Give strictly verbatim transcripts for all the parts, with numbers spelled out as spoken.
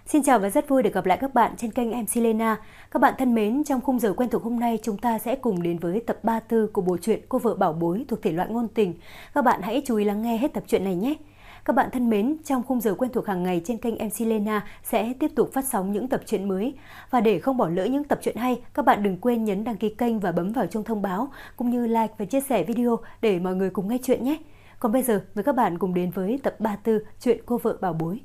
Xin chào và rất vui được gặp lại các bạn trên kênh em xê Lena. Các bạn thân mến, trong khung giờ quen thuộc hôm nay chúng ta sẽ cùng đến với tập ba mươi tư của bộ truyện Cô vợ bảo bối thuộc thể loại ngôn tình. Các bạn hãy chú ý lắng nghe hết tập truyện này nhé. Các bạn thân mến, trong khung giờ quen thuộc hàng ngày trên kênh em xê Lena sẽ tiếp tục phát sóng những tập truyện mới. Và để không bỏ lỡ những tập truyện hay, các bạn đừng quên nhấn đăng ký kênh và bấm vào chuông thông báo, cũng như like và chia sẻ video để mọi người cùng nghe chuyện nhé. Còn bây giờ, mời các bạn cùng đến với tập ba mươi tư truyện Cô vợ bảo bối.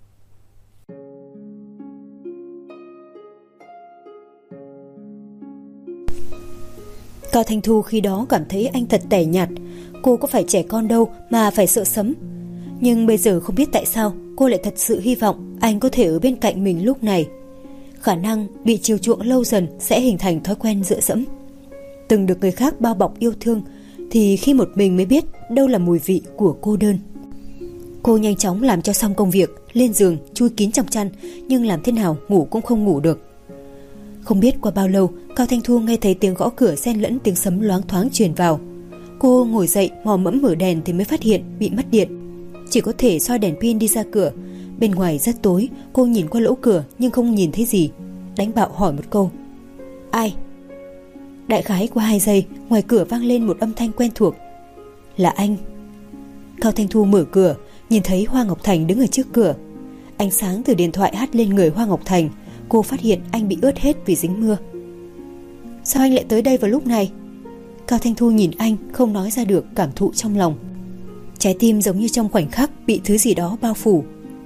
Cao Thanh Thu khi đó cảm thấy anh thật tẻ nhạt. Cô có phải trẻ con đâu mà phải sợ sấm. Nhưng bây giờ không biết tại sao cô lại thật sự hy vọng anh có thể ở bên cạnh mình lúc này. Khả năng bị chiều chuộng lâu dần sẽ hình thành thói quen dựa dẫm. Từng được người khác bao bọc yêu thương thì khi một mình mới biết đâu là mùi vị của cô đơn. Cô nhanh chóng làm cho xong công việc, lên giường chui kín trong chăn, nhưng làm thế nào ngủ cũng không ngủ được. Không biết qua bao lâu, Cao Thanh Thu nghe thấy tiếng gõ cửa xen lẫn tiếng sấm loáng thoáng truyền vào. Cô ngồi dậy mò mẫm mở đèn thì mới phát hiện bị mất điện. Chỉ có thể soi đèn pin đi ra cửa. Bên ngoài rất tối, cô nhìn qua lỗ cửa nhưng không nhìn thấy gì. Đánh bạo hỏi một câu: ai? Đại khái qua hai giây, ngoài cửa vang lên một âm thanh quen thuộc: là anh. Cao Thanh Thu mở cửa, nhìn thấy Hoa Ngọc Thành đứng ở trước cửa. Ánh sáng từ điện thoại hắt lên người Hoa Ngọc Thành. Cô phát hiện anh bị ướt hết vì dính mưa. Sao anh lại tới đây vào lúc này? Cao Thanh Thu nhìn anh, không nói ra được cảm thụ trong lòng. Trái tim giống như trong khoảnh khắc bị thứ gì đó bao phủ.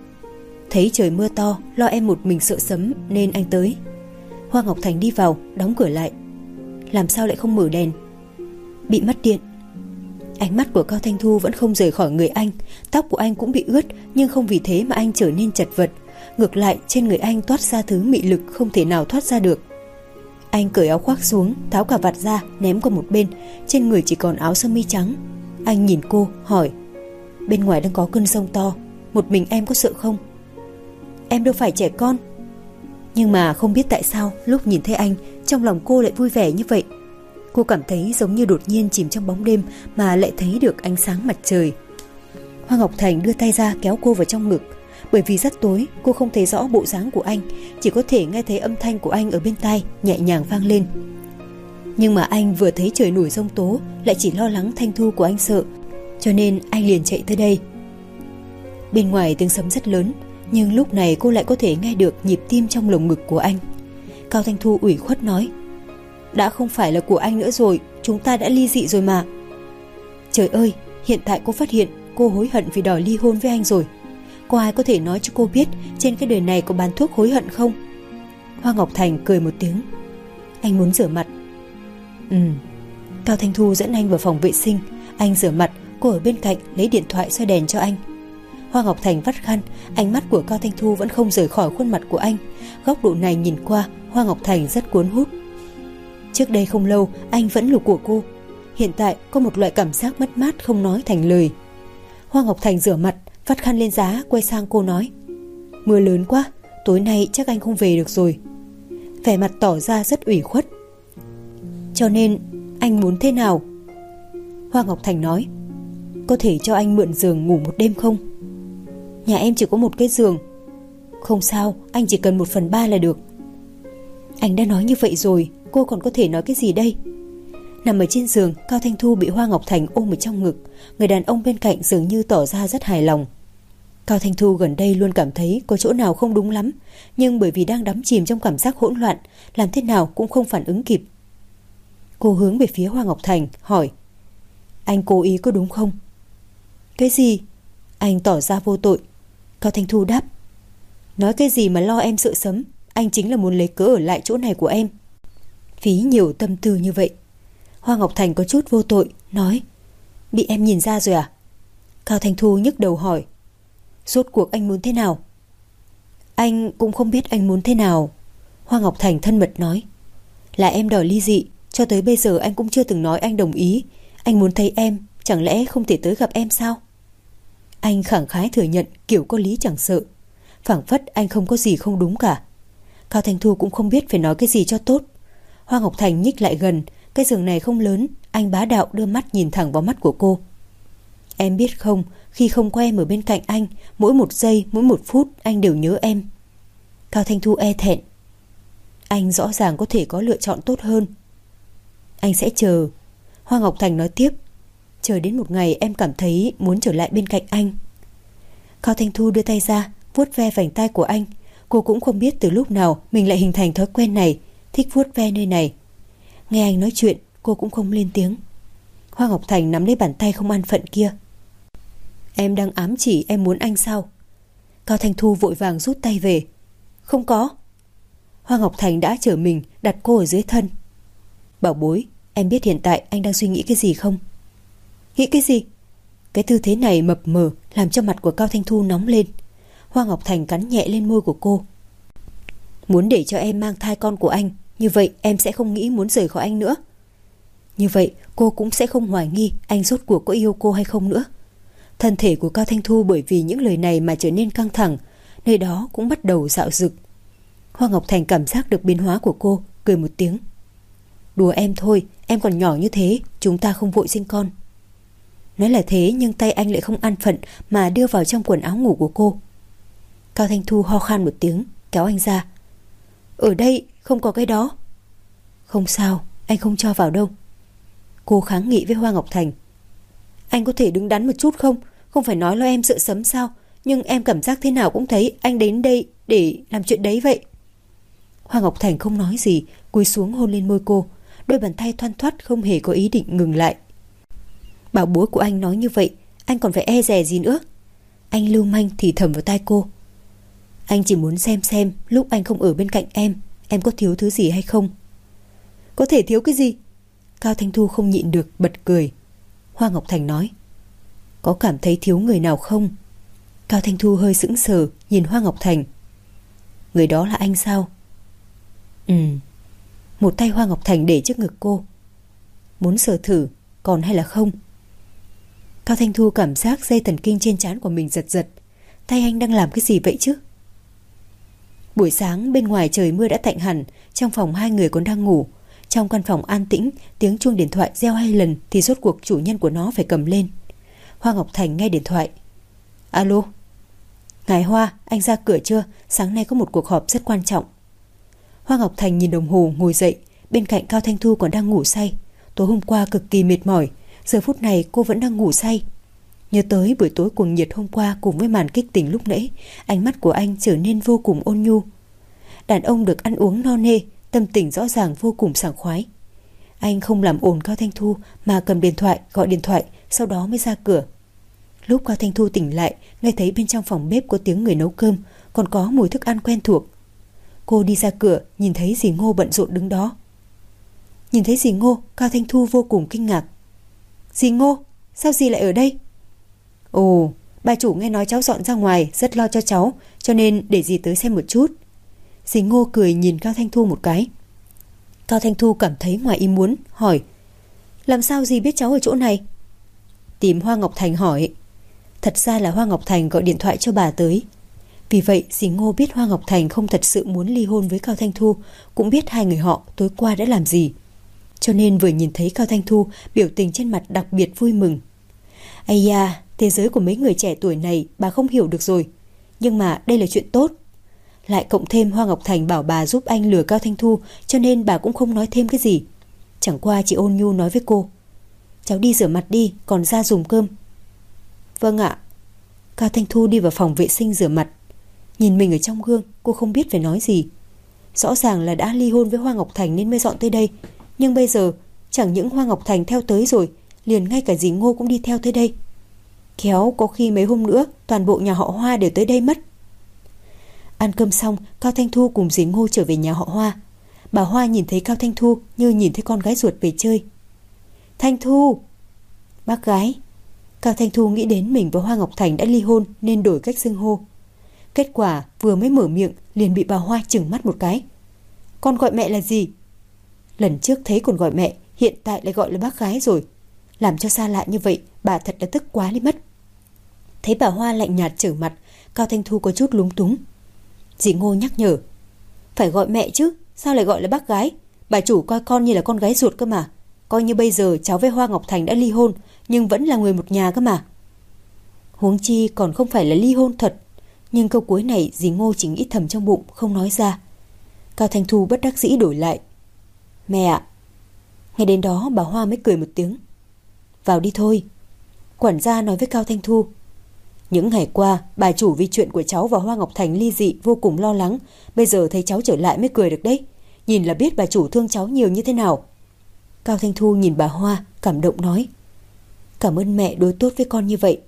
Thấy trời mưa to, lo em một mình sợ sấm nên anh tới. Hoa Ngọc Thành đi vào, đóng cửa lại. Làm sao lại không mở đèn? Bị mất điện. Ánh mắt của Cao Thanh Thu vẫn không rời khỏi người anh. Tóc của anh cũng bị ướt, nhưng không vì thế mà anh trở nên chật vật. Ngược lại, trên người anh toát ra thứ mị lực không thể nào thoát ra được. Anh cởi áo khoác xuống, tháo cà vạt ra, ném qua một bên. Trên người chỉ còn áo sơ mi trắng. Anh nhìn cô, hỏi: bên ngoài đang có cơn giông to, một mình em có sợ không? Em đâu phải trẻ con. Nhưng mà không biết tại sao, lúc nhìn thấy anh, trong lòng cô lại vui vẻ như vậy. Cô cảm thấy giống như đột nhiên chìm trong bóng đêm mà lại thấy được ánh sáng mặt trời. Hoa Ngọc Thành đưa tay ra kéo cô vào trong ngực. Bởi vì rất tối, cô không thấy rõ bộ dáng của anh, chỉ có thể nghe thấy âm thanh của anh ở bên tai nhẹ nhàng vang lên. Nhưng mà anh vừa thấy trời nổi giông tố, lại chỉ lo lắng Thanh Thu của anh sợ, cho nên anh liền chạy tới đây. Bên ngoài tiếng sấm rất lớn, nhưng lúc này cô lại có thể nghe được nhịp tim trong lồng ngực của anh. Cao Thanh Thu ủy khuất nói: đã không phải là của anh nữa rồi, chúng ta đã ly dị rồi mà. Trời ơi, hiện tại cô phát hiện cô hối hận vì đòi ly hôn với anh rồi. Có ai có thể nói cho cô biết trên cái đời này có bán thuốc hối hận không? Hoa Ngọc Thành cười một tiếng: anh muốn rửa mặt. Ừ. Cao Thanh Thu dẫn anh vào phòng vệ sinh. Anh rửa mặt, cô ở bên cạnh lấy điện thoại soi đèn cho anh. Hoa Ngọc Thành vắt khăn. Ánh mắt của Cao Thanh Thu vẫn không rời khỏi khuôn mặt của anh. Góc độ này nhìn qua, Hoa Ngọc Thành rất cuốn hút. Trước đây không lâu anh vẫn là của cô. Hiện tại có một loại cảm giác mất mát không nói thành lời. Hoa Ngọc Thành rửa mặt, vắt khăn lên giá, quay sang cô nói: mưa lớn quá, tối nay chắc anh không về được rồi. Vẻ mặt tỏ ra rất ủy khuất. Cho nên anh muốn thế nào? Hoa Ngọc Thành nói: có thể cho anh mượn giường ngủ một đêm không? Nhà em chỉ có một cái giường. Không sao, anh chỉ cần một phần ba là được. Anh đã nói như vậy rồi, cô còn có thể nói cái gì đây? Nằm ở trên giường, Cao Thanh Thu bị Hoa Ngọc Thành ôm ở trong ngực. Người đàn ông bên cạnh dường như tỏ ra rất hài lòng. Cao Thanh Thu gần đây luôn cảm thấy có chỗ nào không đúng lắm, nhưng bởi vì đang đắm chìm trong cảm giác hỗn loạn, làm thế nào cũng không phản ứng kịp. Cô hướng về phía Hoa Ngọc Thành hỏi: anh cố ý có đúng không? Cái gì? Anh tỏ ra vô tội. Cao Thanh Thu đáp: nói cái gì mà lo em sợ sấm, anh chính là muốn lấy cớ ở lại chỗ này của em. Phí nhiều tâm tư như vậy. Hoa Ngọc Thành có chút vô tội, nói: bị em nhìn ra rồi à? Cao Thanh Thu nhức đầu hỏi: rốt cuộc anh muốn thế nào? Anh cũng không biết anh muốn thế nào. Hoa Ngọc Thành thân mật nói: là em đòi ly dị, cho tới bây giờ anh cũng chưa từng nói anh đồng ý. Anh muốn thấy em, chẳng lẽ không thể tới gặp em sao? Anh khẳng khái thừa nhận kiểu có lý chẳng sợ. Phảng phất anh không có gì không đúng cả. Cao Thanh Thu cũng không biết phải nói cái gì cho tốt. Hoa Ngọc Thành nhích lại gần. Cái giường này không lớn. Anh bá đạo đưa mắt nhìn thẳng vào mắt của cô. Em biết không, khi không có em ở bên cạnh anh, mỗi một giây, mỗi một phút anh đều nhớ em. Cao Thanh Thu e thẹn. Anh rõ ràng có thể có lựa chọn tốt hơn. Anh sẽ chờ. Hoa Ngọc Thành nói tiếp. Chờ đến một ngày em cảm thấy muốn trở lại bên cạnh anh. Cao Thanh Thu đưa tay ra vuốt ve vành tai của anh. Cô cũng không biết từ lúc nào mình lại hình thành thói quen này, thích vuốt ve nơi này. Nghe anh nói chuyện, cô cũng không lên tiếng. Hoa Ngọc Thành nắm lấy bàn tay không an phận kia. Em đang ám chỉ em muốn anh sao? Cao Thanh Thu vội vàng rút tay về. Không có. Hoa Ngọc Thành đã chở mình đặt cô ở dưới thân. Bảo bối, em biết hiện tại anh đang suy nghĩ cái gì không? Nghĩ cái gì? Cái tư thế này mập mờ làm cho mặt của Cao Thanh Thu nóng lên. Hoa Ngọc Thành cắn nhẹ lên môi của cô. Muốn để cho em mang thai con của anh, như vậy em sẽ không nghĩ muốn rời khỏi anh nữa. Như vậy cô cũng sẽ không hoài nghi anh rốt cuộc có yêu cô hay không nữa. Thân thể của Cao Thanh Thu bởi vì những lời này mà trở nên căng thẳng, nơi đó cũng bắt đầu dạo dực. Hoa Ngọc Thành cảm giác được biến hóa của cô, cười một tiếng. Đùa em thôi, em còn nhỏ như thế, chúng ta không vội sinh con. Nói là thế nhưng tay anh lại không an phận mà đưa vào trong quần áo ngủ của cô. Cao Thanh Thu ho khan một tiếng, kéo anh ra. Ở đây không có cái đó. Không sao, anh không cho vào đâu. Cô kháng nghị với Hoa Ngọc Thành. Anh có thể đứng đắn một chút không? Không phải nói lo em sợ sấm sao? Nhưng em cảm giác thế nào cũng thấy anh đến đây để làm chuyện đấy vậy. Hoa Ngọc Thành không nói gì, cúi xuống hôn lên môi cô. Đôi bàn tay thoăn thoắt không hề có ý định ngừng lại. Bảo bối của anh nói như vậy, anh còn phải e dè gì nữa? Anh lưu manh thì thầm vào tai cô. Anh chỉ muốn xem xem lúc anh không ở bên cạnh em, em có thiếu thứ gì hay không. Có thể thiếu cái gì? Cao Thanh Thu không nhịn được bật cười. Hoa Ngọc Thành nói. Có cảm thấy thiếu người nào không? Cao Thanh Thu hơi sững sờ nhìn Hoa Ngọc Thành. Người đó là anh sao? Ừ. Một tay Hoa Ngọc Thành để trước ngực cô. Muốn sờ thử còn hay là không? Cao Thanh Thu cảm giác dây thần kinh trên trán của mình giật giật. Tay anh đang làm cái gì vậy chứ? Buổi sáng bên ngoài trời mưa đã tạnh hẳn. Trong phòng hai người còn đang ngủ. Trong căn phòng an tĩnh, tiếng chuông điện thoại reo hai lần thì rốt cuộc chủ nhân của nó phải cầm lên. Hoa Ngọc Thành nghe điện thoại. Alo. Ngài Hoa, anh ra cửa chưa? Sáng nay có một cuộc họp rất quan trọng. Hoa Ngọc Thành nhìn đồng hồ ngồi dậy. Bên cạnh Cao Thanh Thu còn đang ngủ say. Tối hôm qua cực kỳ mệt mỏi, giờ phút này cô vẫn đang ngủ say. Nhớ tới buổi tối cuồng nhiệt hôm qua cùng với màn kích tình lúc nãy, ánh mắt của anh trở nên vô cùng ôn nhu. Đàn ông được ăn uống no nê, tâm tình rõ ràng vô cùng sảng khoái. Anh không làm ồn Cao Thanh Thu mà cầm điện thoại gọi điện thoại, sau đó mới ra cửa. Lúc Cao Thanh Thu tỉnh lại, nghe thấy bên trong phòng bếp có tiếng người nấu cơm, còn có mùi thức ăn quen thuộc. Cô đi ra cửa, nhìn thấy dì Ngô bận rộn đứng đó. Nhìn thấy dì Ngô, Cao Thanh Thu vô cùng kinh ngạc. Dì Ngô, sao dì lại ở đây? Ồ, bà chủ nghe nói cháu dọn ra ngoài, rất lo cho cháu, cho nên để dì tới xem một chút. Dì Ngô cười nhìn Cao Thanh Thu một cái. Cao Thanh Thu cảm thấy ngoài ý muốn, hỏi. Làm sao dì biết cháu ở chỗ này? Tìm Hoa Ngọc Thành hỏi. Thật ra là Hoa Ngọc Thành gọi điện thoại cho bà tới. Vì vậy dì Ngô biết Hoa Ngọc Thành không thật sự muốn ly hôn với Cao Thanh Thu, cũng biết hai người họ tối qua đã làm gì. Cho nên vừa nhìn thấy Cao Thanh Thu, biểu tình trên mặt đặc biệt vui mừng. Ây da, thế giới của mấy người trẻ tuổi này bà không hiểu được rồi. Nhưng mà đây là chuyện tốt. Lại cộng thêm Hoa Ngọc Thành bảo bà giúp anh lừa Cao Thanh Thu, cho nên bà cũng không nói thêm cái gì. Chẳng qua chị ôn nhu nói với cô. Cháu đi rửa mặt đi, còn ra dùng cơm. Vâng ạ. Cao Thanh Thu đi vào phòng vệ sinh rửa mặt. Nhìn mình ở trong gương, cô không biết phải nói gì. Rõ ràng là đã ly hôn với Hoa Ngọc Thành nên mới dọn tới đây. Nhưng bây giờ chẳng những Hoa Ngọc Thành theo tới rồi, liền ngay cả dì Ngô cũng đi theo tới đây. Khéo có khi mấy hôm nữa toàn bộ nhà họ Hoa đều tới đây mất. Ăn cơm xong, Cao Thanh Thu cùng dì Ngô trở về nhà họ Hoa. Bà Hoa nhìn thấy Cao Thanh Thu như nhìn thấy con gái ruột về chơi. Thanh Thu! Bác gái! Cao Thanh Thu nghĩ đến mình và Hoa Ngọc Thành đã ly hôn nên đổi cách xưng hô. Kết quả vừa mới mở miệng liền bị bà Hoa chừng mắt một cái. Con gọi mẹ là gì? Lần trước thấy còn gọi mẹ, hiện tại lại gọi là bác gái rồi. Làm cho xa lạ như vậy, bà thật là tức quá đi mất. Thấy bà Hoa lạnh nhạt trở mặt, Cao Thanh Thu có chút lúng túng. Dì Ngô nhắc nhở. Phải gọi mẹ chứ, sao lại gọi là bác gái? Bà chủ coi con như là con gái ruột cơ mà. Coi như bây giờ cháu với Hoa Ngọc Thành đã ly hôn, nhưng vẫn là người một nhà cơ mà. Huống chi còn không phải là ly hôn thật. Nhưng câu cuối này dì Ngô chỉ nghĩ thầm trong bụng, không nói ra. Cao Thanh Thu bất đắc dĩ đổi lại: Mẹ ạ. Nghe đến đó bà Hoa mới cười một tiếng: Vào đi thôi. Quản gia nói với Cao Thanh Thu: Những ngày qua bà chủ vì chuyện của cháu và Hoa Ngọc Thành ly dị vô cùng lo lắng. Bây giờ thấy cháu trở lại mới cười được đấy. Nhìn là biết bà chủ thương cháu nhiều như thế nào. Cao Thanh Thu nhìn bà Hoa cảm động nói: Cảm ơn mẹ đối tốt với con như vậy.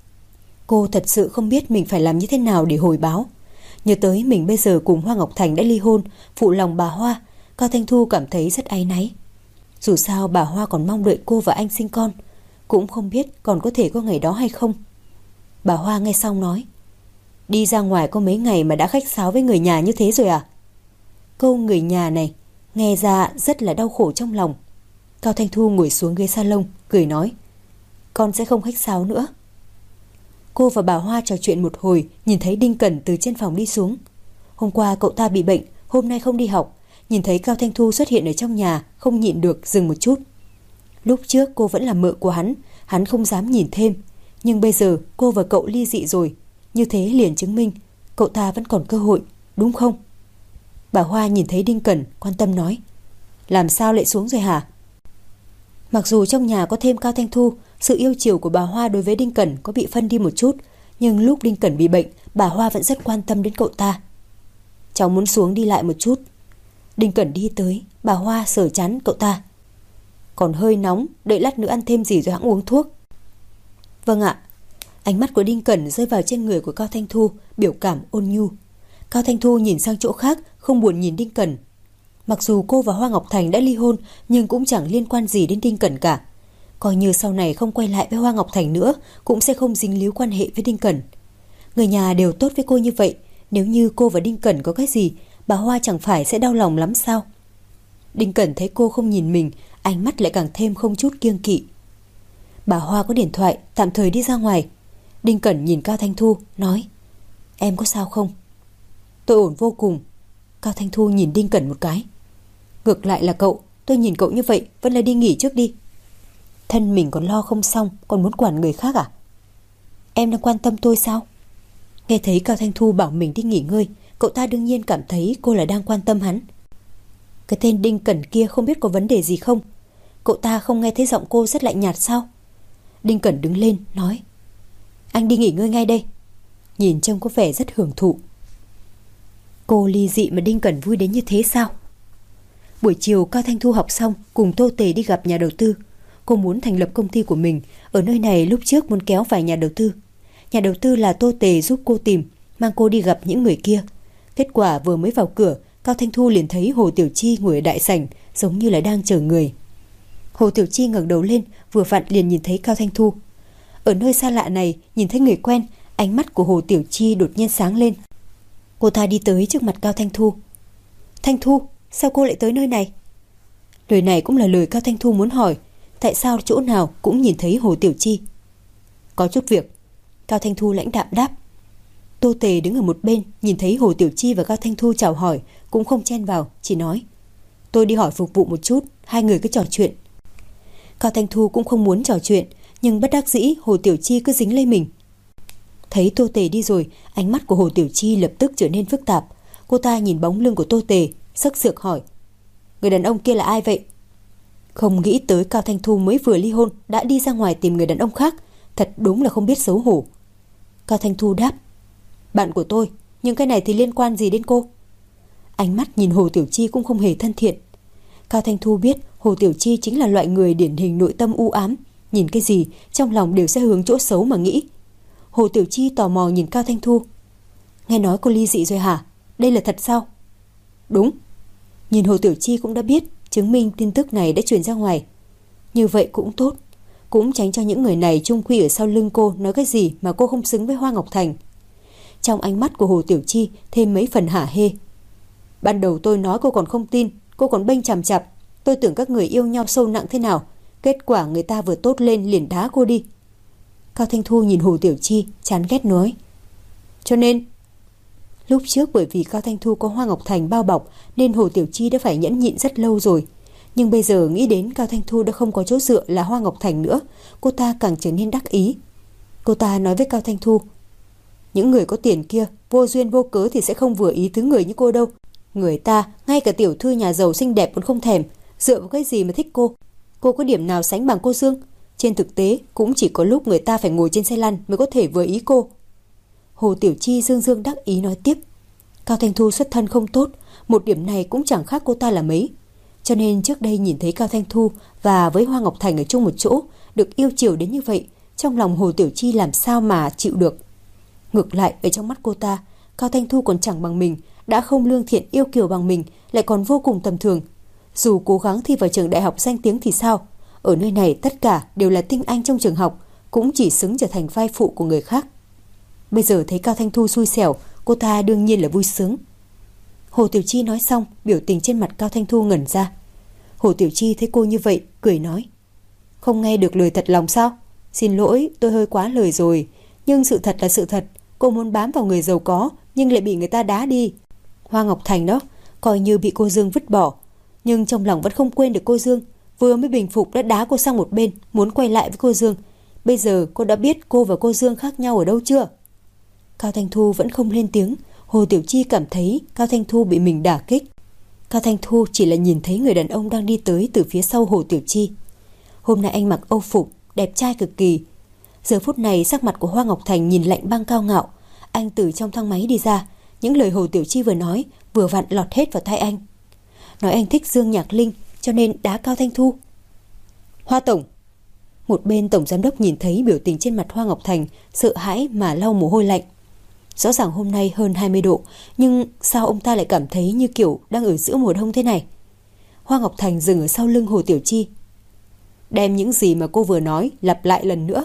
Cô thật sự không biết mình phải làm như thế nào để hồi báo. Nhớ tới mình bây giờ cùng Hoa Ngọc Thành đã ly hôn, phụ lòng bà Hoa, Cao Thanh Thu cảm thấy rất áy náy. Dù sao bà Hoa còn mong đợi cô và anh sinh con, cũng không biết còn có thể có ngày đó hay không. Bà Hoa nghe xong nói: Đi ra ngoài có mấy ngày mà đã khách sáo với người nhà như thế rồi à? Câu người nhà này nghe ra rất là đau khổ trong lòng. Cao Thanh Thu ngồi xuống ghế salon cười nói: Con sẽ không khách sáo nữa. Cô và bà Hoa trò chuyện một hồi, nhìn thấy Đinh Cẩn từ trên phòng đi xuống. Hôm qua cậu ta bị bệnh, hôm nay không đi học. Nhìn thấy Cao Thanh Thu xuất hiện ở trong nhà, không nhịn được dừng một chút. Lúc trước cô vẫn là mợ của hắn, hắn không dám nhìn thêm. Nhưng bây giờ cô và cậu ly dị rồi, như thế liền chứng minh cậu ta vẫn còn cơ hội, đúng không? Bà Hoa nhìn thấy Đinh Cẩn, quan tâm nói: Làm sao lại xuống rồi hả? Mặc dù trong nhà có thêm Cao Thanh Thu, sự yêu chiều của bà Hoa đối với Đinh Cẩn có bị phân đi một chút. Nhưng lúc Đinh Cẩn bị bệnh, bà Hoa vẫn rất quan tâm đến cậu ta. Cháu muốn xuống đi lại một chút. Đinh Cẩn đi tới, bà Hoa sờ chán cậu ta: Còn hơi nóng, đợi lát nữa ăn thêm gì rồi hãng uống thuốc. Vâng ạ. Ánh mắt của Đinh Cẩn rơi vào trên người của Cao Thanh Thu, biểu cảm ôn nhu. Cao Thanh Thu nhìn sang chỗ khác, không buồn nhìn Đinh Cẩn. Mặc dù cô và Hoa Ngọc Thành đã ly hôn, nhưng cũng chẳng liên quan gì đến Đinh Cẩn cả. Coi như sau này không quay lại với Hoa Ngọc Thành nữa, cũng sẽ không dính líu quan hệ với Đinh Cẩn. Người nhà đều tốt với cô như vậy, nếu như cô và Đinh Cẩn có cái gì, bà Hoa chẳng phải sẽ đau lòng lắm sao? Đinh Cẩn thấy cô không nhìn mình, ánh mắt lại càng thêm không chút kiêng kỵ. Bà Hoa có điện thoại, tạm thời đi ra ngoài. Đinh Cẩn nhìn Cao Thanh Thu, nói: Em có sao không? Tôi ổn vô cùng. Cao Thanh Thu nhìn Đinh Cẩn một cái: Ngược lại là cậu, tôi nhìn cậu như vậy, vẫn là đi nghỉ trước đi. Thân mình còn lo không xong, còn muốn quản người khác à? Em đang quan tâm tôi sao? Nghe thấy Cao Thanh Thu bảo mình đi nghỉ ngơi, cậu ta đương nhiên cảm thấy cô là đang quan tâm hắn. Cái tên Đinh Cẩn kia không biết có vấn đề gì không? Cậu ta không nghe thấy giọng cô rất lạnh nhạt sao? Đinh Cẩn đứng lên, nói: Anh đi nghỉ ngơi ngay đây. Nhìn trông có vẻ rất hưởng thụ. Cô ly dị mà Đinh Cẩn vui đến như thế sao? Buổi chiều Cao Thanh Thu học xong, cùng Tô Tề đi gặp nhà đầu tư. Cô muốn thành lập công ty của mình. Ở nơi này lúc trước muốn kéo vài nhà đầu tư. Nhà đầu tư là Tô Tề giúp cô tìm, mang cô đi gặp những người kia. Kết quả vừa mới vào cửa, Cao Thanh Thu liền thấy Hồ Tiểu Chi ngồi ở đại sảnh, giống như là đang chờ người. Hồ Tiểu Chi ngẩng đầu lên, vừa vặn liền nhìn thấy Cao Thanh Thu. Ở nơi xa lạ này, nhìn thấy người quen, ánh mắt của Hồ Tiểu Chi đột nhiên sáng lên. Cô ta đi tới trước mặt Cao Thanh Thu. Thanh Thu, sao cô lại tới nơi này? Lời này cũng là lời Cao Thanh Thu muốn hỏi. Tại sao chỗ nào cũng nhìn thấy Hồ Tiểu Chi? Có chút việc. Cao Thanh Thu lãnh đạm đáp. Tô Tề đứng ở một bên, nhìn thấy Hồ Tiểu Chi và Cao Thanh Thu chào hỏi, cũng không chen vào, chỉ nói: Tôi đi hỏi phục vụ một chút, hai người cứ trò chuyện. Cao Thanh Thu cũng không muốn trò chuyện, nhưng bất đắc dĩ Hồ Tiểu Chi cứ dính lấy mình. Thấy Tô Tề đi rồi, ánh mắt của Hồ Tiểu Chi lập tức trở nên phức tạp. Cô ta nhìn bóng lưng của Tô Tề, sấc sược hỏi: Người đàn ông kia là ai vậy? Không nghĩ tới Cao Thanh Thu mới vừa ly hôn đã đi ra ngoài tìm người đàn ông khác, thật đúng là không biết xấu hổ. Cao Thanh Thu đáp: Bạn của tôi, nhưng cái này thì liên quan gì đến cô? Ánh mắt nhìn Hồ Tiểu Chi cũng không hề thân thiện. Cao Thanh Thu biết Hồ Tiểu Chi chính là loại người điển hình nội tâm u ám, nhìn cái gì trong lòng đều sẽ hướng chỗ xấu mà nghĩ. Hồ Tiểu Chi tò mò nhìn Cao Thanh Thu. Nghe nói cô ly dị rồi hả? Đây là thật sao? Đúng. Nhìn Hồ Tiểu Chi cũng đã biết, chứng minh tin tức này đã truyền ra ngoài. Như vậy cũng tốt, cũng tránh cho những người này chung quy ở sau lưng cô nói cái gì mà cô không xứng với Hoa Ngọc Thành. Trong ánh mắt của Hồ Tiểu Chi thêm mấy phần hả hê. Ban đầu tôi nói cô còn không tin, cô còn bênh chằm chặp. Tôi tưởng các người yêu nhau sâu nặng thế nào, kết quả người ta vừa tốt lên liền đá cô đi. Cao Thanh Thu nhìn Hồ Tiểu Chi chán ghét nói: Cho nên lúc trước bởi vì Cao Thanh Thu có Hoa Ngọc Thành bao bọc nên Hồ Tiểu Chi đã phải nhẫn nhịn rất lâu rồi. Nhưng bây giờ nghĩ đến Cao Thanh Thu đã không có chỗ dựa là Hoa Ngọc Thành nữa, cô ta càng trở nên đắc ý. Cô ta nói với Cao Thanh Thu: Những người có tiền kia vô duyên vô cớ thì sẽ không vừa ý thứ người như cô đâu. Người ta, ngay cả tiểu thư nhà giàu xinh đẹp còn không thèm, dựa vào cái gì mà thích cô? Cô có điểm nào sánh bằng cô Dương? Trên thực tế cũng chỉ có lúc người ta phải ngồi trên xe lăn mới có thể vừa ý cô. Hồ Tiểu Chi dương dương đắc ý nói tiếp. Cao Thanh Thu xuất thân không tốt, một điểm này cũng chẳng khác cô ta là mấy. Cho nên trước đây nhìn thấy Cao Thanh Thu và với Hoa Ngọc Thành ở chung một chỗ, được yêu chiều đến như vậy, trong lòng Hồ Tiểu Chi làm sao mà chịu được. Ngược lại, ở trong mắt cô ta, Cao Thanh Thu còn chẳng bằng mình, đã không lương thiện yêu kiều bằng mình, lại còn vô cùng tầm thường. Dù cố gắng thi vào trường đại học danh tiếng thì sao? Ở nơi này tất cả đều là tinh anh trong trường học, cũng chỉ xứng trở thành vai phụ của người khác. Bây giờ thấy Cao Thanh Thu xui xẻo, cô ta đương nhiên là vui sướng. Hồ Tiểu Chi nói xong, biểu tình trên mặt Cao Thanh Thu ngẩn ra. Hồ Tiểu Chi thấy cô như vậy, cười nói. Không nghe được lời thật lòng sao? Xin lỗi, tôi hơi quá lời rồi. Nhưng sự thật là sự thật. Cô muốn bám vào người giàu có, nhưng lại bị người ta đá đi. Hoa Ngọc Thành đó, coi như bị cô Dương vứt bỏ. Nhưng trong lòng vẫn không quên được cô Dương. Vừa mới bình phục đã đá cô sang một bên, muốn quay lại với cô Dương. Bây giờ cô đã biết cô và cô Dương khác nhau ở đâu chưa? Cao Thanh Thu vẫn không lên tiếng. Hồ Tiểu Chi cảm thấy Cao Thanh Thu bị mình đả kích. Cao Thanh Thu chỉ là nhìn thấy người đàn ông đang đi tới từ phía sau Hồ Tiểu Chi. Hôm nay anh mặc âu phục, đẹp trai cực kỳ. Giờ phút này sắc mặt của Hoa Ngọc Thành nhìn lạnh băng cao ngạo. Anh từ trong thang máy đi ra. Những lời Hồ Tiểu Chi vừa nói vừa vặn lọt hết vào tai anh. Nói anh thích Dương Nhạc Linh cho nên đá Cao Thanh Thu. Hoa Tổng. Một bên tổng giám đốc nhìn thấy biểu tình trên mặt Hoa Ngọc Thành, sợ hãi mà lau mồ hôi lạnh. Rõ ràng hôm nay hơn hai mươi độ, nhưng sao ông ta lại cảm thấy như kiểu đang ở giữa mùa đông thế này? Hoa Ngọc Thành dừng ở sau lưng Hồ Tiểu Chi. Đem những gì mà cô vừa nói lặp lại lần nữa.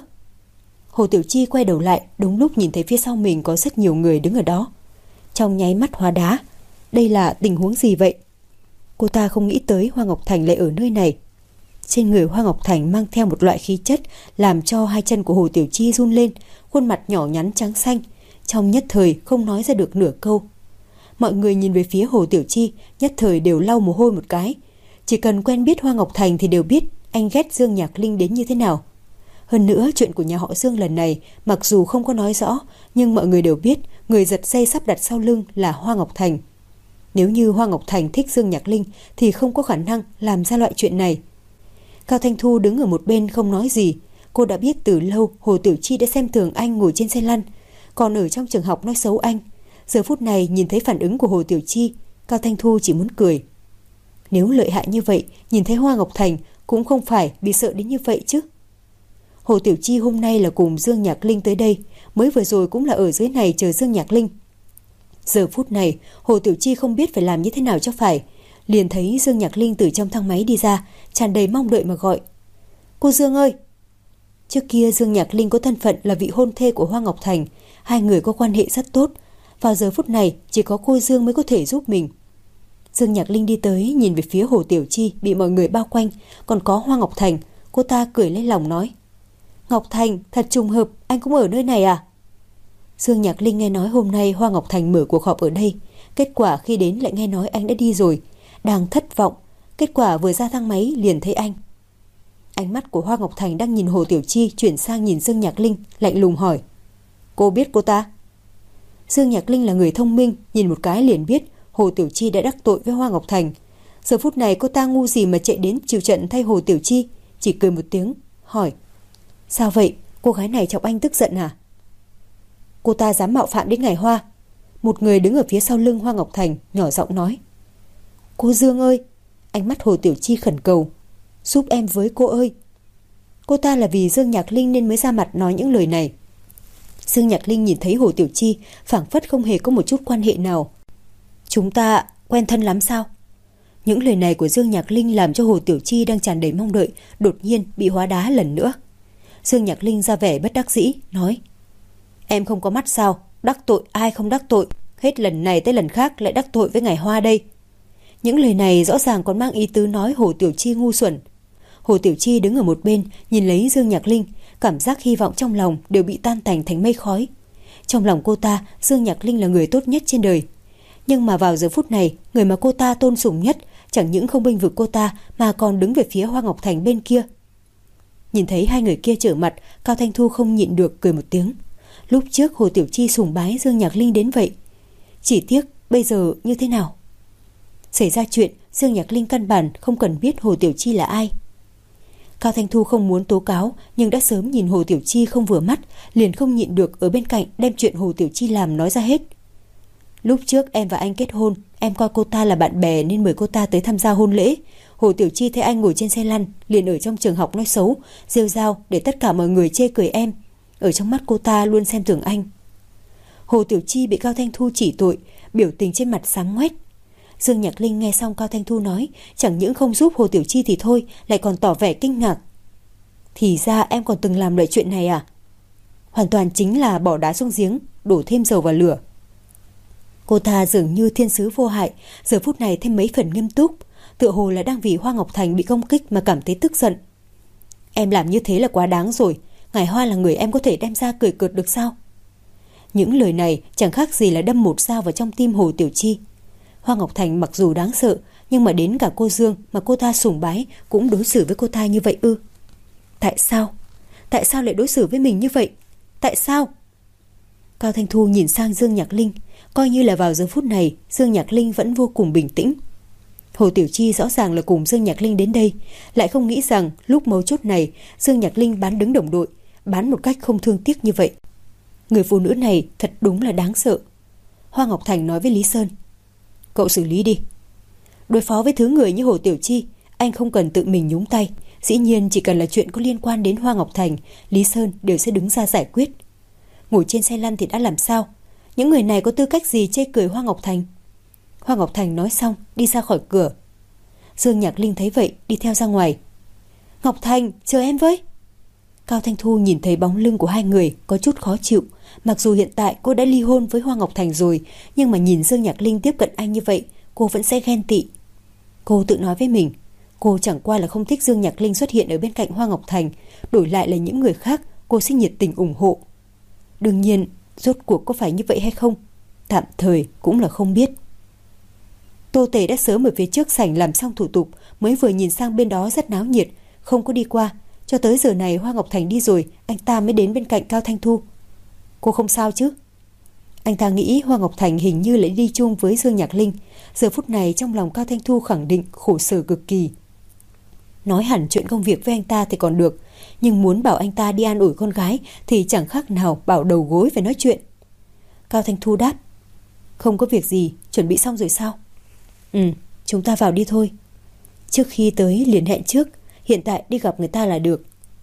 Hồ Tiểu Chi quay đầu lại, đúng lúc nhìn thấy phía sau mình có rất nhiều người đứng ở đó. Trong nháy mắt hóa đá. Đây là tình huống gì vậy? Cô ta không nghĩ tới Hoa Ngọc Thành lại ở nơi này. Trên người Hoa Ngọc Thành mang theo một loại khí chất làm cho hai chân của Hồ Tiểu Chi run lên, khuôn mặt nhỏ nhắn trắng xanh, trong nhất thời không nói ra được nửa câu. Mọi người nhìn về phía Hồ Tiểu Chi, nhất thời đều lau mồ hôi một cái. Chỉ cần quen biết Hoa Ngọc Thành thì đều biết anh ghét Dương Nhạc Linh đến như thế nào. Hơn nữa, chuyện của nhà họ Dương lần này mặc dù không có nói rõ, nhưng mọi người đều biết người giật dây sắp đặt sau lưng là Hoa Ngọc Thành. Nếu như Hoa Ngọc Thành thích Dương Nhạc Linh thì không có khả năng làm ra loại chuyện này. Cao Thanh Thu đứng ở một bên không nói gì. Cô đã biết từ lâu Hồ Tiểu Chi đã xem thường anh ngồi trên xe lăn, còn ở trong trường học nói xấu anh. Giờ phút này nhìn thấy phản ứng của Hồ Tiểu Chi, Cao Thanh Thu chỉ muốn cười. Nếu lợi hại như vậy, nhìn thấy Hoa Ngọc Thành cũng không phải bị sợ đến như vậy chứ. Hồ Tiểu Chi hôm nay là cùng Dương Nhạc Linh tới đây, mới vừa rồi cũng là ở dưới này chờ Dương Nhạc Linh. Giờ phút này, Hồ Tiểu Chi không biết phải làm như thế nào cho phải. Liền thấy Dương Nhạc Linh từ trong thang máy đi ra, tràn đầy mong đợi mà gọi. Cô Dương ơi! Trước kia Dương Nhạc Linh có thân phận là vị hôn thê của Hoa Ngọc Thành. Hai người có quan hệ rất tốt. Vào giờ phút này, chỉ có cô Dương mới có thể giúp mình. Dương Nhạc Linh đi tới, nhìn về phía Hồ Tiểu Chi bị mọi người bao quanh, còn có Hoa Ngọc Thành. Cô ta cười lấy lòng nói. Ngọc Thành, thật trùng hợp, anh cũng ở nơi này à? Dương Nhạc Linh nghe nói hôm nay Hoa Ngọc Thành mở cuộc họp ở đây. Kết quả khi đến lại nghe nói anh đã đi rồi. Đang thất vọng. Kết quả vừa ra thang máy liền thấy anh. Ánh mắt của Hoa Ngọc Thành đang nhìn Hồ Tiểu Chi chuyển sang nhìn Dương Nhạc Linh, lạnh lùng hỏi. Cô biết cô ta? Dương Nhạc Linh là người thông minh, nhìn một cái liền biết Hồ Tiểu Chi đã đắc tội với Hoa Ngọc Thành. Giờ phút này cô ta ngu gì mà chạy đến chịu trận thay Hồ Tiểu Chi, chỉ cười một tiếng, hỏi. Sao vậy? Cô gái này chọc anh tức giận à? Cô ta dám mạo phạm đến Ngài Hoa. Một người đứng ở phía sau lưng Hoa Ngọc Thành nhỏ giọng nói. Cô Dương ơi! Ánh mắt Hồ Tiểu Chi khẩn cầu. Giúp em với cô ơi! Cô ta là vì Dương Nhạc Linh nên mới ra mặt nói những lời này. Dương Nhạc Linh nhìn thấy Hồ Tiểu Chi phảng phất không hề có một chút quan hệ nào. Chúng ta quen thân lắm sao? Những lời này của Dương Nhạc Linh làm cho Hồ Tiểu Chi đang tràn đầy mong đợi đột nhiên bị hóa đá lần nữa. Dương Nhạc Linh ra vẻ bất đắc dĩ, nói. Em không có mắt sao? Đắc tội ai không đắc tội? Hết lần này tới lần khác lại đắc tội với Ngài Hoa đây. Những lời này rõ ràng còn mang ý tứ nói Hồ Tiểu Chi ngu xuẩn. Hồ Tiểu Chi đứng ở một bên nhìn lấy Dương Nhạc Linh, cảm giác hy vọng trong lòng đều bị tan tành thành mây khói. Trong lòng cô ta, Dương Nhạc Linh là người tốt nhất trên đời. Nhưng mà vào giờ phút này, người mà cô ta tôn sùng nhất chẳng những không bênh vực cô ta mà còn đứng về phía Hoa Ngọc Thành bên kia. Nhìn thấy hai người kia trở mặt, Cao Thanh Thu không nhịn được cười một tiếng. Lúc trước Hồ Tiểu Chi sùng bái Dương Nhạc Linh đến vậy. Chỉ tiếc bây giờ như thế nào? Xảy ra chuyện, Dương Nhạc Linh căn bản không cần biết Hồ Tiểu Chi là ai. Cao Thanh Thu không muốn tố cáo, nhưng đã sớm nhìn Hồ Tiểu Chi không vừa mắt, liền không nhịn được ở bên cạnh đem chuyện Hồ Tiểu Chi làm nói ra hết. Lúc trước em và anh kết hôn, em coi cô ta là bạn bè nên mời cô ta tới tham gia hôn lễ. Hồ Tiểu Chi thấy anh ngồi trên xe lăn, liền ở trong trường học nói xấu, rêu rao để tất cả mọi người chê cười em. Ở trong mắt cô ta luôn xem thường anh. Hồ Tiểu Chi bị Cao Thanh Thu chỉ tội, biểu tình trên mặt xám ngoét. Dương Nhạc Linh nghe xong Cao Thanh Thu nói, chẳng những không giúp Hồ Tiểu Chi thì thôi, lại còn tỏ vẻ kinh ngạc. Thì ra em còn từng làm loại chuyện này à? Hoàn toàn chính là bỏ đá xuống giếng, đổ thêm dầu vào lửa. Cô ta dường như thiên sứ vô hại, giờ phút này thêm mấy phần nghiêm túc, tựa hồ là đang vì Hoa Ngọc Thành bị công kích mà cảm thấy tức giận. Em làm như thế là quá đáng rồi, Ngài Hoa là người em có thể đem ra cười cợt được sao? Những lời này chẳng khác gì là đâm một dao vào trong tim Hồ Tiểu Chi. Hoa Ngọc Thành mặc dù đáng sợ, nhưng mà đến cả cô Dương mà cô ta sùng bái cũng đối xử với cô ta như vậy ư? Tại sao? Tại sao lại đối xử với mình như vậy? Tại sao? Cao Thanh Thu nhìn sang Dương Nhạc Linh, coi như là vào giờ phút này Dương Nhạc Linh vẫn vô cùng bình tĩnh. Hồ Tiểu Chi rõ ràng là cùng Dương Nhạc Linh đến đây, lại không nghĩ rằng lúc mấu chốt này Dương Nhạc Linh bán đứng đồng đội, bán một cách không thương tiếc như vậy. Người phụ nữ này thật đúng là đáng sợ. Hoa Ngọc Thành nói với Lý Sơn, cậu xử lý đi. Đối phó với thứ người như Hồ Tiểu Chi, anh không cần tự mình nhúng tay. Dĩ nhiên chỉ cần là chuyện có liên quan đến Hoa Ngọc Thành, Lý Sơn đều sẽ đứng ra giải quyết. Ngồi trên xe lăn thì đã làm sao? Những người này có tư cách gì chê cười Hoa Ngọc Thành? Hoa Ngọc Thành nói xong đi ra khỏi cửa. Dương Nhạc Linh thấy vậy đi theo ra ngoài. Ngọc Thành, chờ em với. Cao Thanh Thu nhìn thấy bóng lưng của hai người có chút khó chịu. Mặc dù hiện tại cô đã ly hôn với Hoa Ngọc Thành rồi, nhưng mà nhìn Dương Nhạc Linh tiếp cận anh như vậy, cô vẫn sẽ ghen tị. Cô tự nói với mình, cô chẳng qua là không thích Dương Nhạc Linh xuất hiện ở bên cạnh Hoa Ngọc Thành, đổi lại là những người khác cô sẽ nhiệt tình ủng hộ. Đương nhiên, rốt cuộc có phải như vậy hay không, tạm thời cũng là không biết. Tô Tề đã sớm ở phía trước sảnh làm xong thủ tục, mới vừa nhìn sang bên đó rất náo nhiệt, không có đi qua. Cho tới giờ này Hoa Ngọc Thành đi rồi, anh ta mới đến bên cạnh Cao Thanh Thu. Cô không sao chứ? Anh ta nghĩ Hoa Ngọc Thành hình như lại đi chung với Dương Nhạc Linh. Giờ phút này trong lòng Cao Thanh Thu khẳng định khổ sở cực kỳ. Nói hẳn chuyện công việc với anh ta thì còn được, nhưng muốn bảo anh ta đi an ủi con gái thì chẳng khác nào bảo đầu gối phải nói chuyện. Cao Thanh Thu đáp, không có việc gì, chuẩn bị xong rồi sao? Ừ, chúng ta vào đi thôi. Trước khi tới liền hẹn trước, hiện tại đi gặp người ta là được.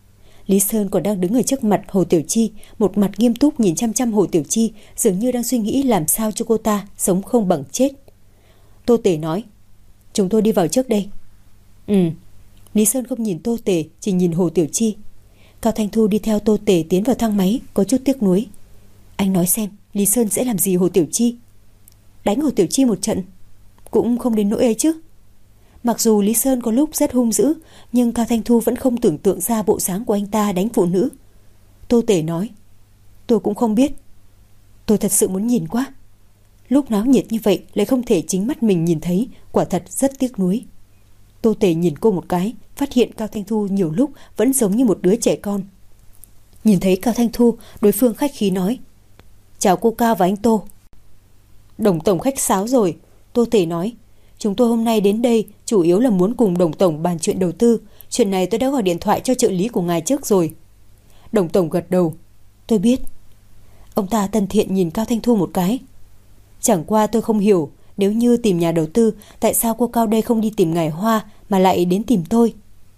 Lý Sơn còn đang đứng ở trước mặt Hồ Tiểu Chi, một mặt nghiêm túc nhìn chăm chăm Hồ Tiểu Chi, dường như đang suy nghĩ làm sao cho cô ta sống không bằng chết. Tô Tề nói, chúng tôi đi vào trước đây. Ừ. Lý Sơn không nhìn Tô Tề, chỉ nhìn Hồ Tiểu Chi. Cao Thanh Thu đi theo Tô Tề tiến vào thang máy, có chút tiếc nuối. Anh nói xem, Lý Sơn sẽ làm gì Hồ Tiểu Chi? Đánh Hồ Tiểu Chi một trận? Cũng không đến nỗi ấy chứ. Mặc dù Lý Sơn có lúc rất hung dữ, nhưng Cao Thanh Thu vẫn không tưởng tượng ra bộ dáng của anh ta đánh phụ nữ. Tô Tề nói, tôi cũng không biết. Tôi thật sự muốn nhìn quá. Lúc náo nhiệt như vậy lại không thể chính mắt mình nhìn thấy, quả thật rất tiếc nuối. Tô Tề nhìn cô một cái, phát hiện Cao Thanh Thu nhiều lúc vẫn giống như một đứa trẻ con. Nhìn thấy Cao Thanh Thu, đối phương khách khí nói, chào cô Cao và anh Tô. Đồng tổng khách sáo rồi. Tô Tề nói, chúng tôi hôm nay đến đây chủ yếu là muốn cùng Đồng tổng bàn chuyện đầu tư. Chuyện này tôi đã gọi điện thoại cho trợ lý của ngài trước rồi. Đồng tổng gật đầu, tôi biết. Ông ta thân thiện nhìn Cao Thanh Thu một cái. Chẳng qua tôi không hiểu, nếu như tìm nhà đầu tư, tại sao cô Cao đây không đi tìm ngài Hoa mà lại đến tìm tôi?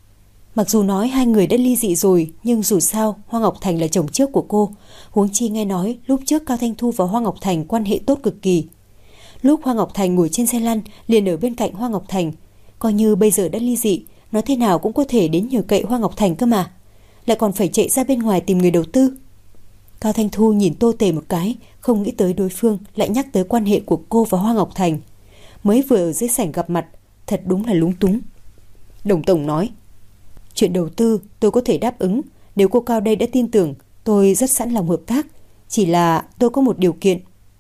Mặc dù nói hai người đã ly dị rồi, nhưng dù sao Hoa Ngọc Thành là chồng trước của cô. Huống chi nghe nói lúc trước Cao Thanh Thu và Hoa Ngọc Thành quan hệ tốt cực kỳ. Lúc Hoa Ngọc Thành ngồi trên xe lăn liền ở bên cạnh Hoa Ngọc Thành. Coi như bây giờ đã ly dị, nói thế nào cũng có thể đến nhờ cậy Hoa Ngọc Thành cơ mà. Lại còn phải chạy ra bên ngoài tìm người đầu tư. Cao Thanh Thu nhìn Tô Tề một cái, không nghĩ tới đối phương lại nhắc tới quan hệ của cô và Hoa Ngọc Thành. Mới vừa ở dưới sảnh gặp mặt, thật đúng là lúng túng. Đồng tổng nói, chuyện đầu tư tôi có thể đáp ứng. Nếu cô Cao đây đã tin tưởng, tôi rất sẵn lòng hợp tác. Chỉ là tôi có một điều kiện.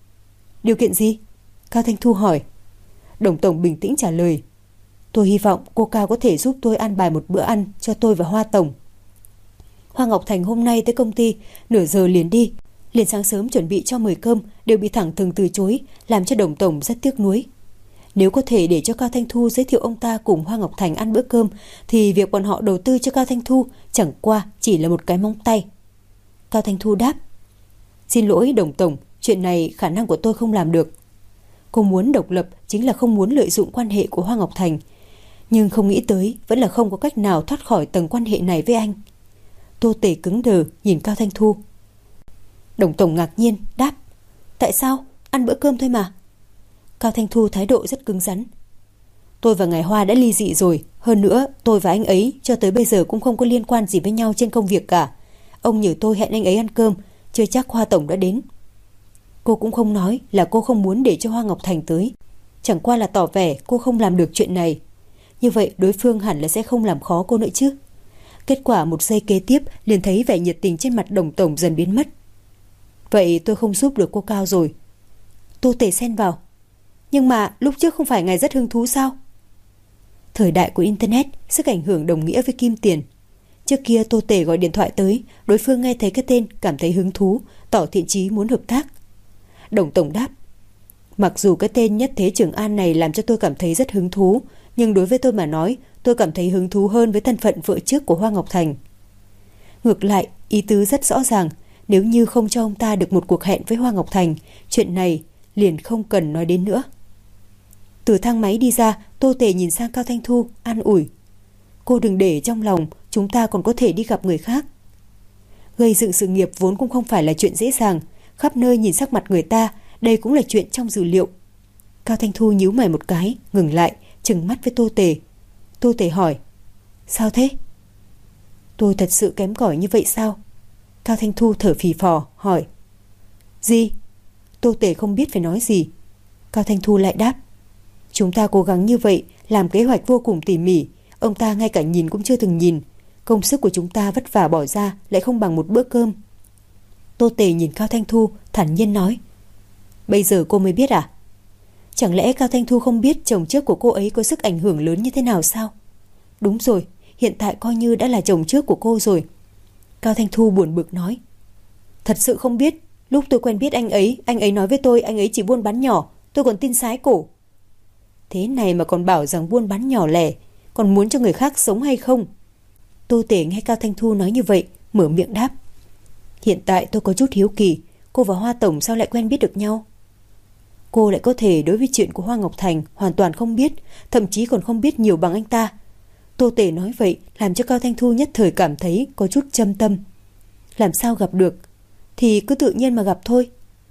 Điều kiện gì? Cao Thanh Thu hỏi. Đồng tổng bình tĩnh trả lời, tôi hy vọng cô Cao có thể giúp tôi an bài một bữa ăn cho tôi và Hoa tổng. Hoa Ngọc Thành hôm nay tới công ty, nửa giờ liền đi. Liền sáng sớm chuẩn bị cho mời cơm đều bị thẳng thừng từ chối, làm cho Đồng tổng rất tiếc nuối. Nếu có thể để cho Cao Thanh Thu giới thiệu ông ta cùng Hoa Ngọc Thành ăn bữa cơm, thì việc bọn họ đầu tư cho Cao Thanh Thu chẳng qua chỉ là một cái móng tay. Cao Thanh Thu đáp: Xin lỗi Đồng tổng, chuyện này khả năng của tôi không làm được. Cô muốn độc lập chính là không muốn lợi dụng quan hệ của Hoa Ngọc Thành, nhưng không nghĩ tới vẫn là không có cách nào thoát khỏi tầng quan hệ này với anh. Tô Tề cứng đờ nhìn Cao Thanh Thu. Đồng tổng ngạc nhiên đáp: Tại sao? Ăn bữa cơm thôi mà. Cao Thanh Thu thái độ rất cứng rắn. Tôi và ngài Hoa đã ly dị rồi. Hơn nữa tôi và anh ấy cho tới bây giờ cũng không có liên quan gì với nhau trên công việc cả. Ông nhờ tôi hẹn anh ấy ăn cơm, chưa chắc Hoa tổng đã đến. Cô cũng không nói là cô không muốn để cho Hoa Ngọc Thành tới, chẳng qua là tỏ vẻ cô không làm được chuyện này. Như vậy đối phương hẳn là sẽ không làm khó cô nữa chứ. Kết quả một giây kế tiếp liền thấy vẻ nhiệt tình trên mặt Đồng tổng dần biến mất. Vậy tôi không giúp được cô Cao rồi. Tô Tề xen vào: Nhưng mà lúc trước không phải ngài rất hứng thú sao? Thời đại của Internet, sức ảnh hưởng đồng nghĩa với kim tiền. Trước kia Tô Tề gọi điện thoại tới, đối phương nghe thấy cái tên cảm thấy hứng thú, tỏ thiện chí muốn hợp tác. Đồng tổng đáp: Mặc dù cái tên Nhất Thế Trường An này làm cho tôi cảm thấy rất hứng thú, nhưng đối với tôi mà nói, tôi cảm thấy hứng thú hơn với thân phận vợ trước của Hoa Ngọc Thành. Ngược lại, ý tứ rất rõ ràng, nếu như không cho ông ta được một cuộc hẹn với Hoa Ngọc Thành, chuyện này liền không cần nói đến nữa. Từ thang máy đi ra, Tô Tề nhìn sang Cao Thanh Thu, an ủi: Cô đừng để trong lòng, chúng ta còn có thể đi gặp người khác. Gây dựng sự nghiệp vốn cũng không phải là chuyện dễ dàng, khắp nơi nhìn sắc mặt người ta, đây cũng là chuyện trong dự liệu. Cao Thanh Thu nhíu mày một cái, ngừng lại, trừng mắt với Tô Tề. Tô Tề hỏi: Sao thế? Tôi thật sự kém cỏi như vậy sao? Cao Thanh Thu thở phì phò hỏi: Gì? Tô Tề không biết phải nói gì. Cao Thanh Thu lại đáp: Chúng ta cố gắng như vậy, làm kế hoạch vô cùng tỉ mỉ, ông ta ngay cả nhìn cũng chưa từng nhìn. Công sức của chúng ta vất vả bỏ ra lại không bằng một bữa cơm. Tô Tề nhìn Cao Thanh Thu thản nhiên nói: Bây giờ cô mới biết à? Chẳng lẽ Cao Thanh Thu không biết chồng trước của cô ấy có sức ảnh hưởng lớn như thế nào sao? Đúng rồi, hiện tại coi như đã là chồng trước của cô rồi. Cao Thanh Thu buồn bực nói: Thật sự không biết, lúc tôi quen biết anh ấy, anh ấy nói với tôi anh ấy chỉ buôn bán nhỏ, tôi còn tin sái cổ. Thế này mà còn bảo rằng buôn bán nhỏ lẻ, còn muốn cho người khác sống hay không? Tô Tề nghe Cao Thanh Thu nói như vậy, mở miệng đáp: Hiện tại tôi có chút hiếu kỳ, cô và Hoa tổng sao lại quen biết được nhau? Cô lại có thể đối với chuyện của Hoa Ngọc Thành hoàn toàn không biết, thậm chí còn không biết nhiều bằng anh ta. Tô Tề nói vậy làm cho Cao Thanh Thu nhất thời cảm thấy có chút châm tâm. Làm sao gặp được? Thì cứ tự nhiên mà gặp thôi.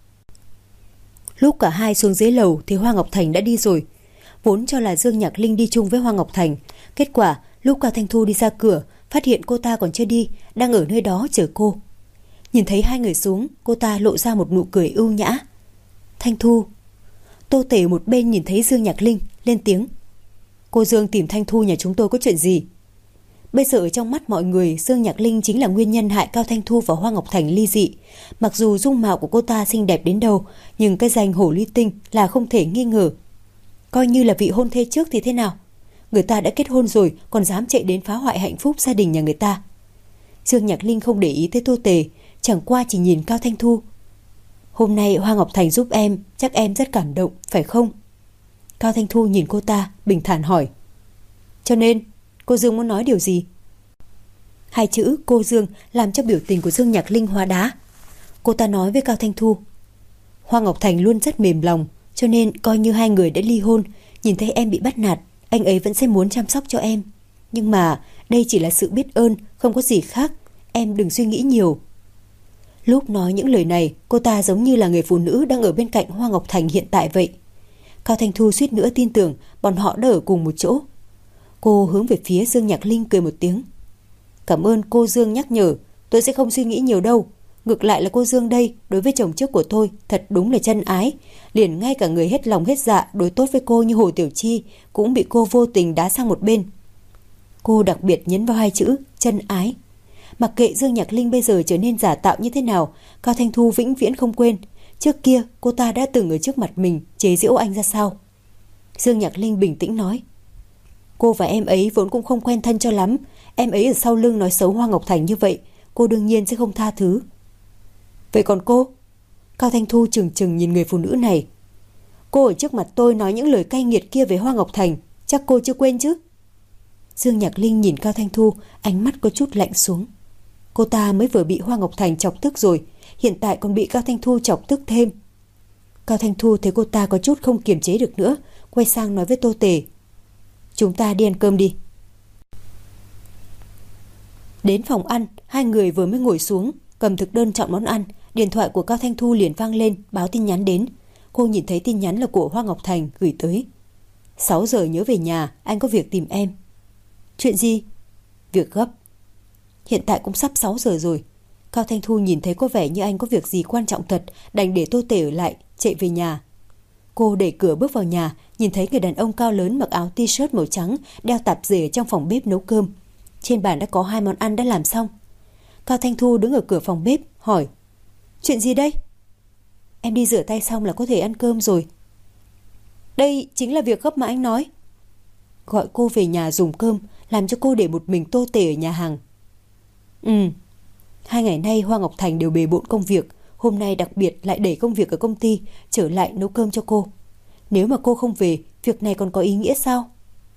Lúc cả hai xuống dưới lầu thì Hoa Ngọc Thành đã đi rồi. Vốn cho là Dương Nhạc Linh đi chung với Hoa Ngọc Thành, kết quả lúc Cao Thanh Thu đi ra cửa, phát hiện cô ta còn chưa đi, đang ở nơi đó chờ cô. Nhìn thấy hai người xuống, cô ta lộ ra một nụ cười ưu nhã. Thanh Thu. Tô Tề một bên nhìn thấy Dương Nhạc Linh, lên tiếng: Cô Dương tìm Thanh Thu nhà chúng tôi có chuyện gì? Bây giờ ở trong mắt mọi người, Dương Nhạc Linh chính là nguyên nhân hại Cao Thanh Thu và Hoa Ngọc Thành ly dị. Mặc dù dung mạo của cô ta xinh đẹp đến đâu, nhưng cái danh hổ ly tinh là không thể nghi ngờ. Coi như là vị hôn thê trước thì thế nào? Người ta đã kết hôn rồi, còn dám chạy đến phá hoại hạnh phúc gia đình nhà người ta. Dương Nhạc Linh không để ý tới Tô Tề, chẳng qua chỉ nhìn Cao Thanh Thu. Hôm nay Hoa Ngọc Thành giúp em, chắc em rất cảm động, phải không? Cao Thanh Thu nhìn cô ta, bình thản hỏi: Cho nên, cô Dương muốn nói điều gì? Hai chữ cô Dương làm cho biểu tình của Dương Nhạc Linh hóa đá. Cô ta nói với Cao Thanh Thu: Hoa Ngọc Thành luôn rất mềm lòng, cho nên coi như hai người đã ly hôn, nhìn thấy em bị bắt nạt, anh ấy vẫn sẽ muốn chăm sóc cho em. Nhưng mà đây chỉ là sự biết ơn, không có gì khác, em đừng suy nghĩ nhiều. Lúc nói những lời này, cô ta giống như là người phụ nữ đang ở bên cạnh Hoa Ngọc Thành hiện tại vậy. Cao Thanh Thu suýt nữa tin tưởng bọn họ đã ở cùng một chỗ. Cô hướng về phía Dương Nhạc Linh cười một tiếng: Cảm ơn cô Dương nhắc nhở, tôi sẽ không suy nghĩ nhiều đâu. Ngược lại là cô Dương đây, đối với chồng trước của tôi thật đúng là chân ái, liền ngay cả người hết lòng hết dạ đối tốt với cô như Hồ Tiểu Chi cũng bị cô vô tình đá sang một bên. Cô đặc biệt nhấn vào hai chữ chân ái. Mặc kệ Dương Nhạc Linh bây giờ trở nên giả tạo như thế nào, Cao Thanh Thu vĩnh viễn không quên trước kia cô ta đã từng ở trước mặt mình chế giễu anh ra sao. Dương Nhạc Linh bình tĩnh nói: Cô và em ấy vốn cũng không quen thân cho lắm, em ấy ở sau lưng nói xấu Hoa Ngọc Thành như vậy, cô đương nhiên sẽ không tha thứ. Vậy còn cô? Cao Thanh Thu chừng chừng nhìn người phụ nữ này. Cô ở trước mặt tôi nói những lời cay nghiệt kia về Hoa Ngọc Thành, chắc cô chưa quên chứ? Dương Nhạc Linh nhìn Cao Thanh Thu, ánh mắt có chút lạnh xuống. Cô ta mới vừa bị Hoa Ngọc Thành chọc tức rồi, hiện tại còn bị Cao Thanh Thu chọc tức thêm. Cao Thanh Thu thấy cô ta có chút không kiềm chế được nữa, quay sang nói với Tô Tề. Chúng ta đi ăn cơm đi. Đến phòng ăn, hai người vừa mới ngồi xuống, cầm thực đơn chọn món ăn, điện thoại của Cao Thanh Thu liền vang lên, báo tin nhắn đến. Cô nhìn thấy tin nhắn là của Hoa Ngọc Thành gửi tới. sáu giờ nhớ về nhà, anh có việc tìm em. Chuyện gì? Việc gấp. Hiện tại cũng sắp sáu giờ rồi. Cao Thanh Thu nhìn thấy có vẻ như anh có việc gì quan trọng thật, đành để Tô Tề ở lại, chạy về nhà. Cô đẩy cửa bước vào nhà, nhìn thấy người đàn ông cao lớn mặc áo t-shirt màu trắng, đeo tạp dề trong phòng bếp nấu cơm. Trên bàn đã có hai món ăn đã làm xong. Cao Thanh Thu đứng ở cửa phòng bếp, hỏi. Chuyện gì đây? Em đi rửa tay xong là có thể ăn cơm rồi. Đây chính là việc gấp mà anh nói. Gọi cô về nhà dùng cơm, làm cho cô để một mình Tô Tề ở nhà hàng. Ừ. Hai ngày nay Hoa Ngọc Thành đều bề bộn công việc, hôm nay đặc biệt lại đẩy công việc ở công ty trở lại nấu cơm cho cô. Nếu mà cô không về, việc này còn có ý nghĩa sao?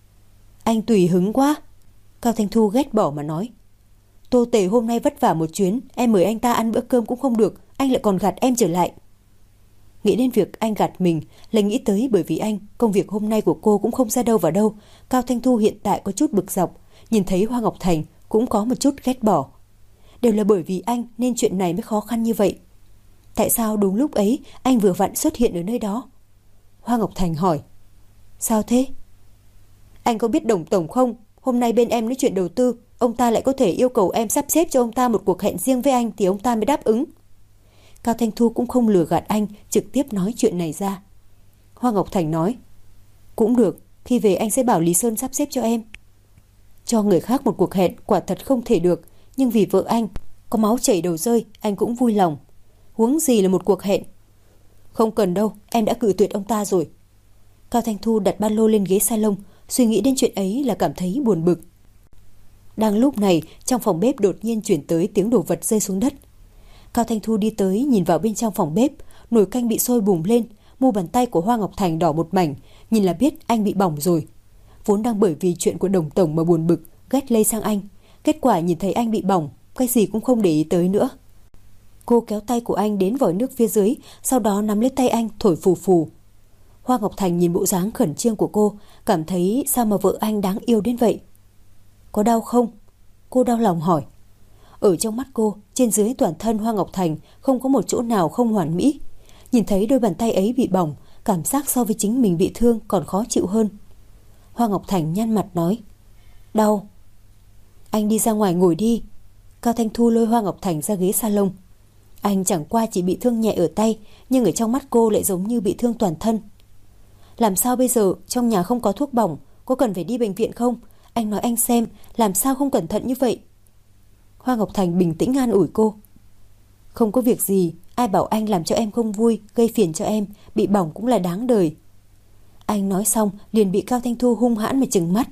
Anh tùy hứng quá. Cao Thanh Thu ghét bỏ mà nói. Tô Tề hôm nay vất vả một chuyến, em mời anh ta ăn bữa cơm cũng không được, anh lại còn gạt em trở lại. Nghĩ đến việc anh gạt mình, lại nghĩ tới bởi vì anh, công việc hôm nay của cô cũng không ra đâu vào đâu. Cao Thanh Thu hiện tại có chút bực dọc, nhìn thấy Hoa Ngọc Thành cũng có một chút ghét bỏ. Đều là bởi vì anh nên chuyện này mới khó khăn như vậy. Tại sao đúng lúc ấy anh vừa vặn xuất hiện ở nơi đó? Hoa Ngọc Thành hỏi. Sao thế? Anh có biết Đồng Tổng không? Hôm nay bên em nói chuyện đầu tư, ông ta lại có thể yêu cầu em sắp xếp cho ông ta một cuộc hẹn riêng với anh thì ông ta mới đáp ứng. Cao Thanh Thu cũng không lừa gạt anh, trực tiếp nói chuyện này ra. Hoa Ngọc Thành nói. Cũng được, khi về anh sẽ bảo Lý Sơn sắp xếp cho em. Cho người khác một cuộc hẹn quả thật không thể được, nhưng vì vợ anh có máu chảy đầu rơi, anh cũng vui lòng. Huống gì là một cuộc hẹn. Không cần đâu, em đã cự tuyệt ông ta rồi. Cao Thanh Thu đặt ba lô lên ghế salon, suy nghĩ đến chuyện ấy là cảm thấy buồn bực. Đang lúc này, trong phòng bếp đột nhiên chuyển tới tiếng đồ vật rơi xuống đất. Cao Thanh Thu đi tới nhìn vào bên trong phòng bếp, nồi canh bị sôi bùng lên, mu bàn tay của Hoa Ngọc Thành đỏ một mảnh, nhìn là biết anh bị bỏng rồi. Vốn đang bởi vì chuyện của Đồng Tổng mà buồn bực, ghét lây sang anh, kết quả nhìn thấy anh bị bỏng, cái gì cũng không để ý tới nữa. Cô kéo tay của anh đến vòi nước phía dưới, sau đó nắm lấy tay anh thổi phù phù. Hoa Ngọc Thành nhìn bộ dáng khẩn trương của cô, cảm thấy sao mà vợ anh đáng yêu đến vậy. Có đau không? Cô đau lòng hỏi. Ở trong mắt cô, trên dưới toàn thân Hoa Ngọc Thành không có một chỗ nào không hoàn mỹ. Nhìn thấy đôi bàn tay ấy bị bỏng, cảm giác so với chính mình bị thương còn khó chịu hơn. Hoa Ngọc Thành nhăn mặt nói. Đau. Anh đi ra ngoài ngồi đi. Cao Thanh Thu lôi Hoa Ngọc Thành ra ghế salon. Anh chẳng qua chỉ bị thương nhẹ ở tay, nhưng ở trong mắt cô lại giống như bị thương toàn thân. Làm sao bây giờ, trong nhà không có thuốc bỏng, có cần phải đi bệnh viện không? Anh nói anh xem, làm sao không cẩn thận như vậy? Hoa Ngọc Thành bình tĩnh an ủi cô. Không có việc gì, ai bảo anh làm cho em không vui, gây phiền cho em, bị bỏng cũng là đáng đời. Anh nói xong liền bị Cao Thanh Thu hung hãn mà trừng mắt.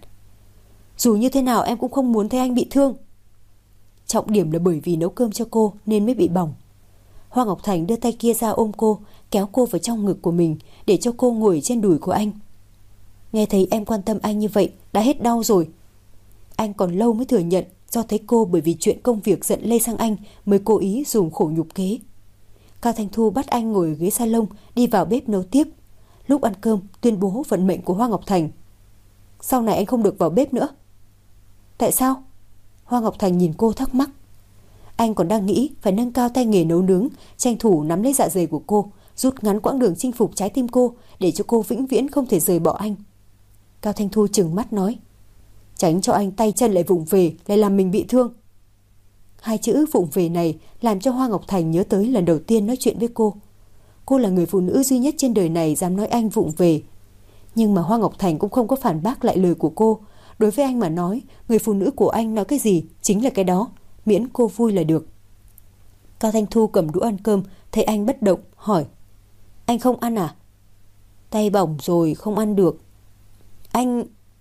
Dù như thế nào em cũng không muốn thấy anh bị thương. Trọng điểm là bởi vì nấu cơm cho cô nên mới bị bỏng. Hoa Ngọc Thành đưa tay kia ra ôm cô, kéo cô vào trong ngực của mình để cho cô ngồi trên đùi của anh. Nghe thấy em quan tâm anh như vậy đã hết đau rồi. Anh còn lâu mới thừa nhận do thấy cô bởi vì chuyện công việc giận lây sang anh mới cố ý dùng khổ nhục kế. Cao Thanh Thu bắt anh ngồi ở ghế salon, đi vào bếp nấu tiếp. Lúc ăn cơm tuyên bố vận mệnh của Hoa Ngọc Thành. Sau này anh không được vào bếp nữa. Tại sao? Hoa Ngọc Thành nhìn cô thắc mắc. Anh còn đang nghĩ phải nâng cao tay nghề nấu nướng, tranh thủ nắm lấy dạ dày của cô, rút ngắn quãng đường chinh phục trái tim cô để cho cô vĩnh viễn không thể rời bỏ anh. Cao Thanh Thu trừng mắt nói. Tránh cho anh tay chân lại vụng về, lại làm mình bị thương. Hai chữ vụng về này làm cho Hoa Ngọc Thành nhớ tới lần đầu tiên nói chuyện với cô. Cô là người phụ nữ duy nhất trên đời này dám nói anh vụng về. Nhưng mà Hoa Ngọc Thành cũng không có phản bác lại lời của cô. Đối với anh mà nói, người phụ nữ của anh nói cái gì chính là cái đó, miễn cô vui là được. Cao Thanh Thu cầm đũa ăn cơm, thấy anh bất động, hỏi. Anh không ăn à? Tay bỏng rồi, không ăn được. Anh...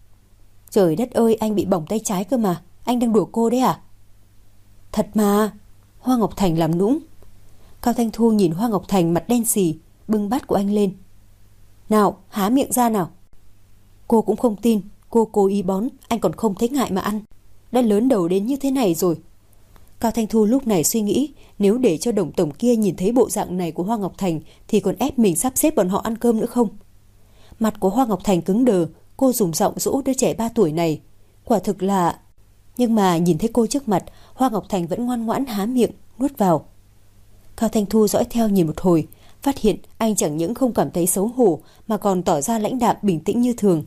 Trời đất ơi, anh bị bỏng tay trái cơ mà, anh đang đùa cô đấy à? Thật mà. Hoa Ngọc Thành làm nũng. Cao Thanh Thu nhìn Hoa Ngọc Thành mặt đen xì, bưng bát của anh lên. Nào, há miệng ra nào. Cô cũng không tin, cô cố ý bón, anh còn không thấy ngại mà ăn. Đã lớn đầu đến như thế này rồi. Cao Thanh Thu lúc này suy nghĩ, nếu để cho đồng tổng kia nhìn thấy bộ dạng này của Hoa Ngọc Thành thì còn ép mình sắp xếp bọn họ ăn cơm nữa không? Mặt của Hoa Ngọc Thành cứng đờ, cô dùng giọng dỗ đứa trẻ ba tuổi này. Quả thực là... Nhưng mà nhìn thấy cô trước mặt, Hoa Ngọc Thành vẫn ngoan ngoãn há miệng, nuốt vào. Cao Thanh Thu dõi theo nhìn một hồi, phát hiện anh chẳng những không cảm thấy xấu hổ mà còn tỏ ra lãnh đạm bình tĩnh như thường.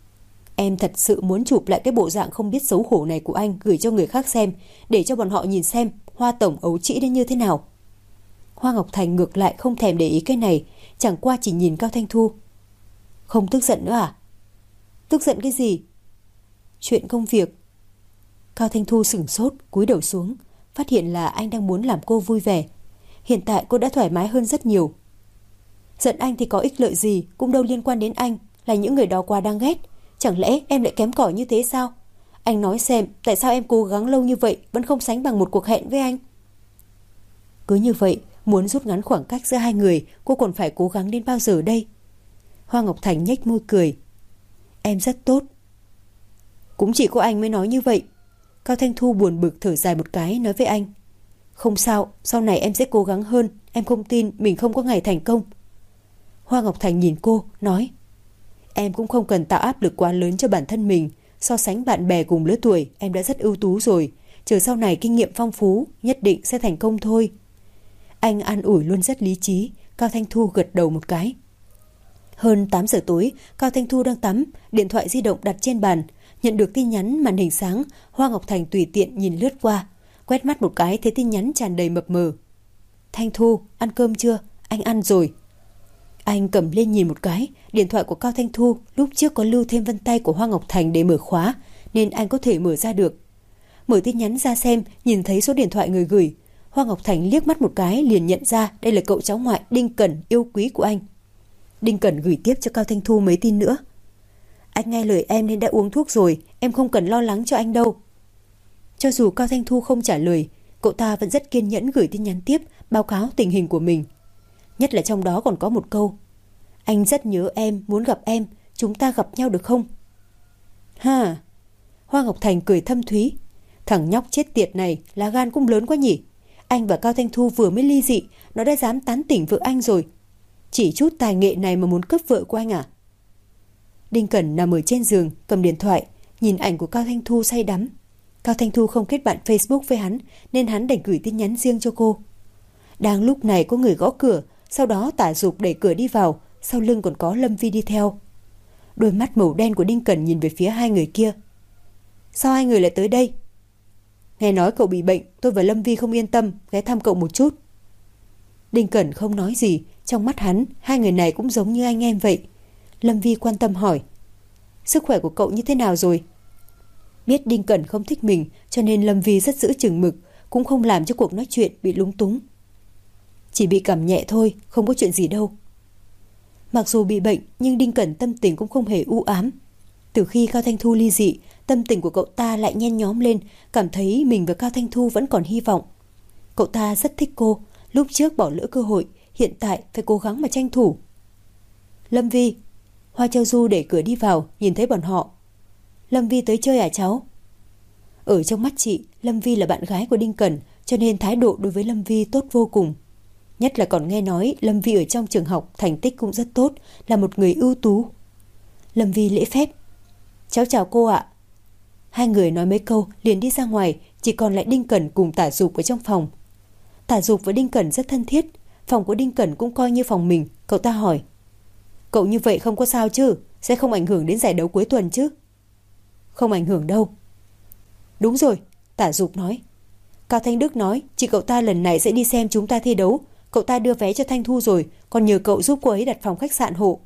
Em thật sự muốn chụp lại cái bộ dạng không biết xấu hổ này của anh gửi cho người khác xem, để cho bọn họ nhìn xem Hoa tổng ấu trĩ đến như thế nào. Hoa Ngọc Thành ngược lại không thèm để ý cái này, chẳng qua chỉ nhìn Cao Thanh Thu. Không tức giận nữa à? Tức giận cái gì? Chuyện công việc. Cao Thanh Thu sửng sốt, cúi đầu xuống, phát hiện là anh đang muốn làm cô vui vẻ. Hiện tại cô đã thoải mái hơn rất nhiều. Giận anh thì có ích lợi gì, cũng đâu liên quan đến anh, là những người đó quá đáng ghét. Chẳng lẽ em lại kém cỏi như thế sao? Anh nói xem, tại sao em cố gắng lâu như vậy vẫn không sánh bằng một cuộc hẹn với anh? Cứ như vậy, muốn rút ngắn khoảng cách giữa hai người, cô còn phải cố gắng đến bao giờ đây? Hoa Ngọc Thành nhếch môi cười. Em rất tốt. Cũng chỉ có anh mới nói như vậy. Cao Thanh Thu buồn bực thở dài một cái, nói với anh. Không sao, sau này em sẽ cố gắng hơn. Em không tin mình không có ngày thành công. Hoa Ngọc Thành nhìn cô, nói. Em cũng không cần tạo áp lực quá lớn cho bản thân mình. So sánh bạn bè cùng lứa tuổi, em đã rất ưu tú rồi. Chờ sau này kinh nghiệm phong phú, nhất định sẽ thành công thôi. Anh an ủi luôn rất lý trí. Cao Thanh Thu gật đầu một cái. Hơn tám giờ tối, Cao Thanh Thu đang tắm, điện thoại di động đặt trên bàn. Nhận được tin nhắn màn hình sáng, Hoa Ngọc Thành tùy tiện nhìn lướt qua. Quét mắt một cái thấy tin nhắn tràn đầy mập mờ. Thanh Thu, ăn cơm chưa? Anh ăn rồi. Anh cầm lên nhìn một cái, điện thoại của Cao Thanh Thu lúc trước có lưu thêm vân tay của Hoa Ngọc Thành để mở khóa, nên anh có thể mở ra được. Mở tin nhắn ra xem, nhìn thấy số điện thoại người gửi. Hoa Ngọc Thành liếc mắt một cái liền nhận ra đây là cậu cháu ngoại Đinh Cẩn yêu quý của anh. Đinh Cẩn gửi tiếp cho Cao Thanh Thu mấy tin nữa. Anh nghe lời em nên đã uống thuốc rồi, em không cần lo lắng cho anh đâu. Cho dù Cao Thanh Thu không trả lời, cậu ta vẫn rất kiên nhẫn gửi tin nhắn tiếp, báo cáo tình hình của mình. Nhất là trong đó còn có một câu. Anh rất nhớ em, muốn gặp em, chúng ta gặp nhau được không? Ha! Hoa Ngọc Thành cười thâm thúy. Thằng nhóc chết tiệt này, lá gan cũng lớn quá nhỉ. Anh và Cao Thanh Thu vừa mới ly dị, nó đã dám tán tỉnh vợ anh rồi. Chỉ chút tài nghệ này mà muốn cướp vợ của anh à? Đinh Cẩn nằm ở trên giường, cầm điện thoại, nhìn ảnh của Cao Thanh Thu say đắm. Cao Thanh Thu không kết bạn Facebook với hắn, nên hắn đành gửi tin nhắn riêng cho cô. Đang lúc này có người gõ cửa, sau đó Tả Dục đẩy cửa đi vào, sau lưng còn có Lâm Vi đi theo. Đôi mắt màu đen của Đinh Cẩn nhìn về phía hai người kia. Sao hai người lại tới đây? Nghe nói cậu bị bệnh, tôi và Lâm Vi không yên tâm, ghé thăm cậu một chút. Đinh Cẩn không nói gì, trong mắt hắn, hai người này cũng giống như anh em vậy. Lâm Vi quan tâm hỏi. Sức khỏe của cậu như thế nào rồi? Biết Đinh Cẩn không thích mình, cho nên Lâm Vi rất giữ chừng mực, cũng không làm cho cuộc nói chuyện bị lúng túng. Chỉ bị cảm nhẹ thôi, không có chuyện gì đâu. Mặc dù bị bệnh, nhưng Đinh Cẩn tâm tình cũng không hề u ám. Từ khi Cao Thanh Thu ly dị, tâm tình của cậu ta lại nhen nhóm lên, cảm thấy mình và Cao Thanh Thu vẫn còn hy vọng. Cậu ta rất thích cô, lúc trước bỏ lỡ cơ hội, hiện tại phải cố gắng mà tranh thủ. Lâm Vi. Hoa Châu Du đẩy cửa đi vào, nhìn thấy bọn họ. Lâm Vi tới chơi à cháu? Ở trong mắt chị, Lâm Vi là bạn gái của Đinh Cẩn, cho nên thái độ đối với Lâm Vi tốt vô cùng. Nhất là còn nghe nói Lâm Vi ở trong trường học thành tích cũng rất tốt, là một người ưu tú. Lâm Vi lễ phép. Cháu chào cô ạ. Hai người nói mấy câu liền đi ra ngoài, chỉ còn lại Đinh Cẩn cùng Tả Dục ở trong phòng. Tả Dục và Đinh Cẩn rất thân thiết, phòng của Đinh Cẩn cũng coi như phòng mình. Cậu ta hỏi. Cậu như vậy không có sao chứ? Sẽ không ảnh hưởng đến giải đấu cuối tuần chứ? Không ảnh hưởng đâu. Đúng rồi, Tả Dục nói. Cao Thanh Đức nói chị cậu ta lần này sẽ đi xem chúng ta thi đấu. Cậu ta đưa vé cho Thanh Thu rồi, còn nhờ cậu giúp cô ấy đặt phòng khách sạn hộ.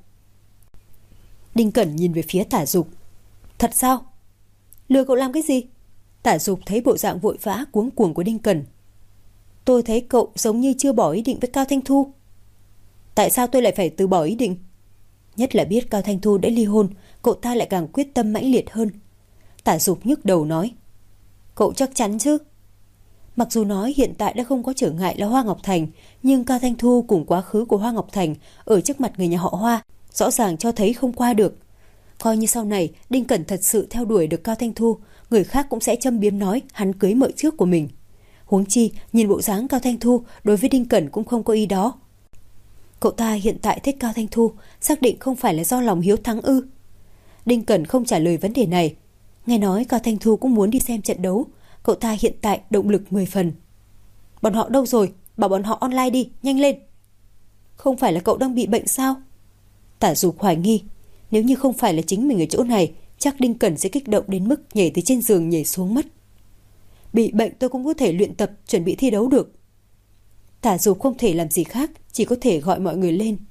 Đinh Cẩn nhìn về phía Tả Dục. Thật sao? Lừa cậu làm cái gì? Tả Dục thấy bộ dạng vội vã cuống cuồng của Đinh Cẩn. Tôi thấy cậu giống như chưa bỏ ý định với Cao Thanh Thu. Tại sao tôi lại phải từ bỏ ý định? Nhất là biết Cao Thanh Thu đã ly hôn, cậu ta lại càng quyết tâm mãnh liệt hơn. Tả Dục nhức đầu nói. Cậu chắc chắn chứ? Mặc dù nói hiện tại đã không có trở ngại là Hoa Ngọc Thành, nhưng Cao Thanh Thu cùng quá khứ của Hoa Ngọc Thành ở trước mặt người nhà họ Hoa rõ ràng cho thấy không qua được. Coi như sau này Đinh Cẩn thật sự theo đuổi được Cao Thanh Thu, người khác cũng sẽ châm biếm nói hắn cưới vợ trước của mình. Huống chi nhìn bộ dáng Cao Thanh Thu đối với Đinh Cẩn cũng không có ý đó. Cậu ta hiện tại thích Cao Thanh Thu, xác định không phải là do lòng hiếu thắng ư? Đinh Cẩn không trả lời vấn đề này. Nghe nói Cao Thanh Thu cũng muốn đi xem trận đấu, cậu ta hiện tại động lực mười phần. Bọn họ đâu rồi? Bảo bọn họ online đi, nhanh lên. Không phải là cậu đang bị bệnh sao? Tả Dục hoài nghi. Nếu như không phải là chính mình ở chỗ này, chắc Đinh Cẩn sẽ kích động đến mức nhảy từ trên giường nhảy xuống mất. Bị bệnh tôi cũng có thể luyện tập, chuẩn bị thi đấu được. Tả Dục không thể làm gì khác, chỉ có thể gọi mọi người lên.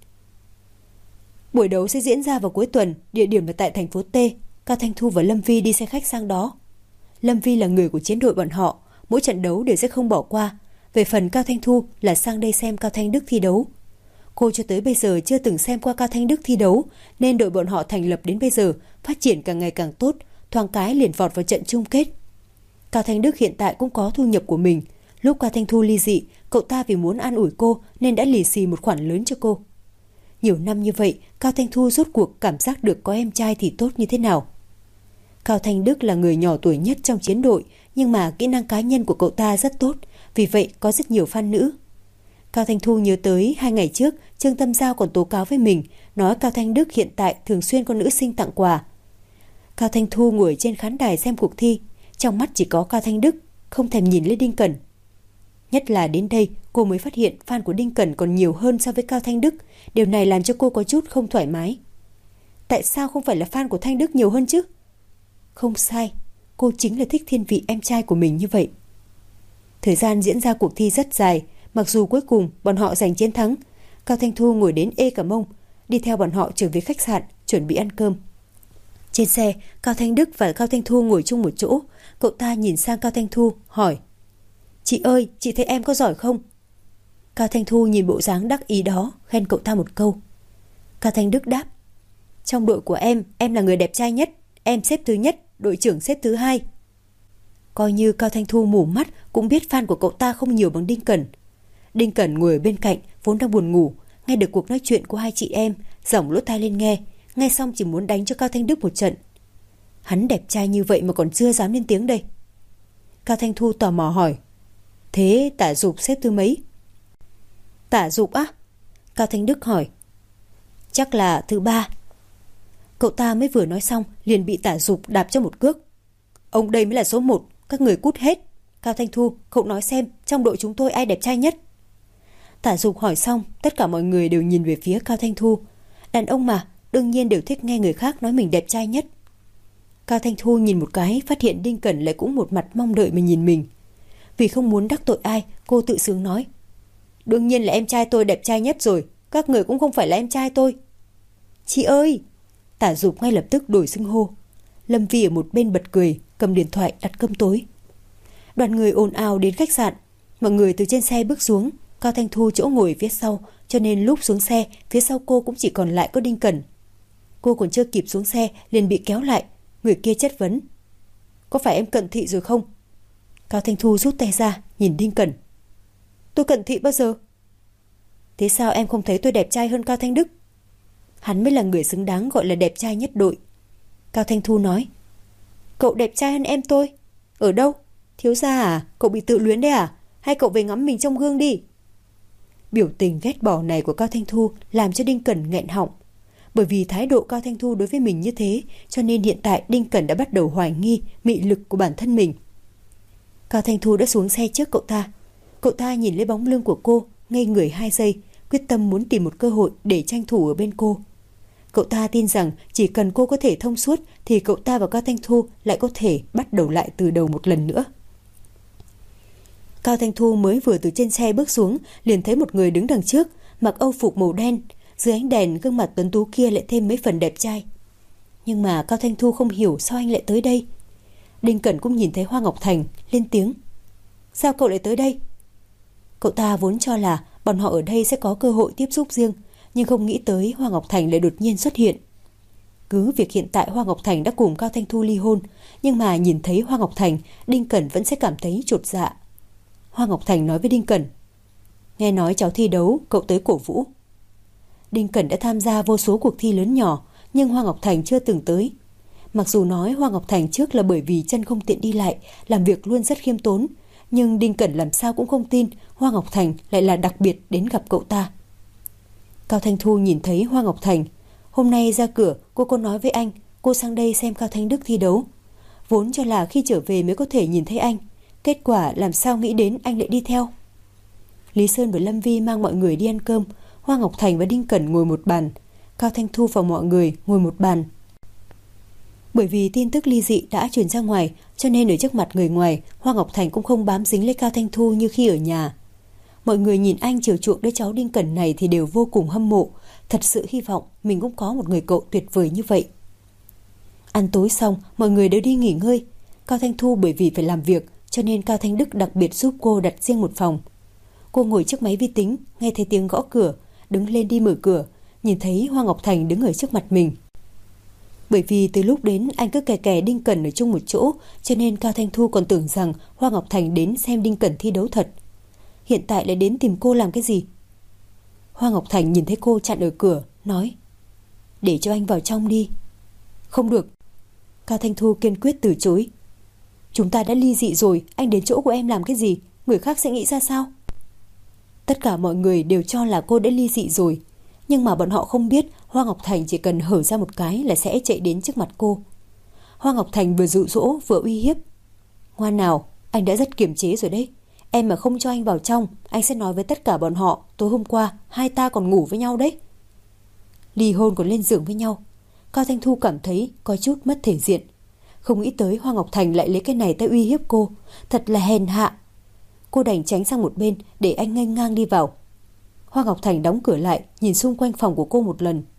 Buổi đấu sẽ diễn ra vào cuối tuần, địa điểm là tại thành phố T. Cao Thanh Thu và Lâm Vi đi xe khách sang đó. Lâm Vi là người của chiến đội bọn họ, mỗi trận đấu đều sẽ không bỏ qua. Về phần Cao Thanh Thu là sang đây xem Cao Thanh Đức thi đấu. Cô cho tới bây giờ chưa từng xem qua Cao Thanh Đức thi đấu, nên đội bọn họ thành lập đến bây giờ phát triển càng ngày càng tốt, thoáng cái liền vọt vào trận chung kết. Cao Thanh Đức hiện tại cũng có thu nhập của mình. Lúc Cao Thanh Thu ly dị, cậu ta vì muốn an ủi cô nên đã lì xì một khoản lớn cho cô. Nhiều năm như vậy, Cao Thanh Thu rốt cuộc cảm giác được có em trai thì tốt như thế nào. Cao Thanh Đức là người nhỏ tuổi nhất trong chiến đội, nhưng mà kỹ năng cá nhân của cậu ta rất tốt, vì vậy có rất nhiều fan nữ. Cao Thanh Thu nhớ tới hai ngày trước, Trương Tâm Giao còn tố cáo với mình, nói Cao Thanh Đức hiện tại thường xuyên có nữ sinh tặng quà. Cao Thanh Thu ngồi trên khán đài xem cuộc thi, trong mắt chỉ có Cao Thanh Đức, không thèm nhìn lên Đinh Cẩn. Nhất là đến đây, cô mới phát hiện fan của Đinh Cẩn còn nhiều hơn so với Cao Thanh Đức, điều này làm cho cô có chút không thoải mái. Tại sao không phải là fan của Thanh Đức nhiều hơn chứ? Không sai, cô chính là thích thiên vị em trai của mình như vậy. Thời gian diễn ra cuộc thi rất dài, mặc dù cuối cùng bọn họ giành chiến thắng. Cao Thanh Thu ngồi đến ê cả mông, đi theo bọn họ trở về khách sạn, chuẩn bị ăn cơm. Trên xe, Cao Thanh Đức và Cao Thanh Thu ngồi chung một chỗ. Cậu ta nhìn sang Cao Thanh Thu, hỏi: Chị ơi, chị thấy em có giỏi không? Cao Thanh Thu nhìn bộ dáng đắc ý đó, khen cậu ta một câu. Cao Thanh Đức đáp: Trong đội của em, em là người đẹp trai nhất, em xếp thứ nhất, đội trưởng xếp thứ hai. Coi như Cao Thanh Thu mù mắt cũng biết fan của cậu ta không nhiều bằng Đinh Cẩn. Đinh Cẩn ngồi ở bên cạnh, vốn đang buồn ngủ, nghe được cuộc nói chuyện của hai chị em, giỏng lỗ tai lên nghe, nghe xong chỉ muốn đánh cho Cao Thanh Đức một trận. Hắn đẹp trai như vậy mà còn chưa dám lên tiếng đây. Cao Thanh Thu tò mò hỏi: Thế Tả Dục xếp thứ mấy? Tả Dục á? Cao Thanh Đức hỏi. Chắc là thứ ba. Cậu ta mới vừa nói xong liền bị Tả Dục đạp cho một cước. Ông đây mới là số một, các người cút hết. Cao Thanh Thu, cậu nói xem trong đội chúng tôi ai đẹp trai nhất? Tả Dục hỏi xong, tất cả mọi người đều nhìn về phía Cao Thanh Thu. Đàn ông mà, đương nhiên đều thích nghe người khác nói mình đẹp trai nhất. Cao Thanh Thu nhìn một cái, phát hiện Đinh Cẩn lại cũng một mặt mong đợi mà nhìn mình. Vì không muốn đắc tội ai, cô tự sướng nói: Đương nhiên là em trai tôi đẹp trai nhất rồi, các người cũng không phải là em trai tôi. Chị ơi! Tả Dục ngay lập tức đổi xưng hô. Lâm Vi ở một bên bật cười, cầm điện thoại đặt cơm tối. Đoàn người ồn ào đến khách sạn, mọi người từ trên xe bước xuống. Cao Thanh Thu chỗ ngồi phía sau, cho nên lúc xuống xe, phía sau cô cũng chỉ còn lại có Đinh Cẩn. Cô còn chưa kịp xuống xe liền bị kéo lại. Người kia chất vấn: Có phải em cận thị rồi không? Cao Thanh Thu rút tay ra, nhìn Đinh Cẩn. Tôi cận thị bao giờ? Thế sao em không thấy tôi đẹp trai hơn Cao Thanh Đức? Hắn mới là người xứng đáng gọi là đẹp trai nhất đội. Cao Thanh Thu nói: Cậu đẹp trai hơn em tôi? Ở đâu? Thiếu gia à? Cậu bị tự luyến đấy à? Hay cậu về ngắm mình trong gương đi? Biểu tình ghét bỏ này của Cao Thanh Thu làm cho Đinh Cẩn nghẹn họng. Bởi vì thái độ Cao Thanh Thu đối với mình như thế, cho nên hiện tại Đinh Cẩn đã bắt đầu hoài nghi mị lực của bản thân mình. Cao Thanh Thu đã xuống xe trước cậu ta. Cậu ta nhìn lấy bóng lưng của cô, ngây người hai giây, quyết tâm muốn tìm một cơ hội để tranh thủ ở bên cô. Cậu ta tin rằng chỉ cần cô có thể thông suốt thì cậu ta và Cao Thanh Thu lại có thể bắt đầu lại từ đầu một lần nữa. Cao Thanh Thu mới vừa từ trên xe bước xuống, liền thấy một người đứng đằng trước, mặc âu phục màu đen. Dưới ánh đèn, gương mặt tuấn tú kia lại thêm mấy phần đẹp trai. Nhưng mà Cao Thanh Thu không hiểu sao anh lại tới đây. Đinh Cẩn cũng nhìn thấy Hoa Ngọc Thành, lên tiếng: Sao cậu lại tới đây? Cậu ta vốn cho là bọn họ ở đây sẽ có cơ hội tiếp xúc riêng, nhưng không nghĩ tới Hoa Ngọc Thành lại đột nhiên xuất hiện. Cứ việc hiện tại Hoa Ngọc Thành đã cùng Cao Thanh Thu ly hôn, nhưng mà nhìn thấy Hoa Ngọc Thành, Đinh Cẩn vẫn sẽ cảm thấy chột dạ. Hoa Ngọc Thành nói với Đinh Cẩn. Nghe nói cháu thi đấu, cậu tới cổ vũ. Đinh Cẩn đã tham gia vô số cuộc thi lớn nhỏ, nhưng Hoa Ngọc Thành chưa từng tới. Mặc dù nói Hoa Ngọc Thành trước là bởi vì chân không tiện đi lại, làm việc luôn rất khiêm tốn, nhưng Đinh Cẩn làm sao cũng không tin Hoa Ngọc Thành lại là đặc biệt đến gặp cậu ta. Cao Thanh Thu nhìn thấy Hoa Ngọc Thành. Hôm nay ra cửa cô có nói với anh cô sang đây xem Cao Thanh Đức thi đấu. Vốn cho là khi trở về mới có thể nhìn thấy anh, kết quả làm sao nghĩ đến anh lại đi theo. Lý Sơn và Lâm Vi mang mọi người đi ăn cơm. Hoa Ngọc Thành và Đinh Cẩn ngồi một bàn, Cao Thanh Thu và mọi người ngồi một bàn. Bởi vì tin tức ly dị đã truyền ra ngoài, cho nên ở trước mặt người ngoài, Hoa Ngọc Thành cũng không bám dính lấy Cao Thanh Thu như khi ở nhà. Mọi người nhìn anh chiều chuộng đứa cháu Đinh Cẩn này thì đều vô cùng hâm mộ, thật sự hy vọng mình cũng có một người cậu tuyệt vời như vậy. Ăn tối xong, mọi người đều đi nghỉ ngơi. Cao Thanh Thu bởi vì phải làm việc, cho nên Cao Thanh Đức đặc biệt giúp cô đặt riêng một phòng. Cô ngồi trước máy vi tính, nghe thấy tiếng gõ cửa, đứng lên đi mở cửa, nhìn thấy Hoa Ngọc Thành đứng ở trước mặt mình. Bởi vì từ lúc đến anh cứ kè kè Đinh Cẩn ở chung một chỗ, cho nên Cao Thanh Thu còn tưởng rằng Hoa Ngọc Thành đến xem Đinh Cẩn thi đấu thật. Hiện tại lại đến tìm cô làm cái gì? Hoa Ngọc Thành nhìn thấy cô chặn ở cửa, nói: Để cho anh vào trong đi. Không được. Cao Thanh Thu kiên quyết từ chối. Chúng ta đã ly dị rồi, anh đến chỗ của em làm cái gì? Người khác sẽ nghĩ ra sao? Tất cả mọi người đều cho là cô đã ly dị rồi, nhưng mà bọn họ không biết Hoa Ngọc Thành chỉ cần hở ra một cái là sẽ chạy đến trước mặt cô. Hoa Ngọc Thành vừa dụ dỗ vừa uy hiếp. Ngoan nào, anh đã rất kiềm chế rồi đấy. Em mà không cho anh vào trong, anh sẽ nói với tất cả bọn họ tối hôm qua hai ta còn ngủ với nhau đấy. Ly hôn còn lên giường với nhau. Cao Thanh Thu cảm thấy có chút mất thể diện. Không nghĩ tới Hoa Ngọc Thành lại lấy cái này tới uy hiếp cô, thật là hèn hạ. Cô đành tránh sang một bên để anh nghênh ngang đi vào. Hoa Ngọc Thành đóng cửa lại, nhìn xung quanh phòng của cô một lần.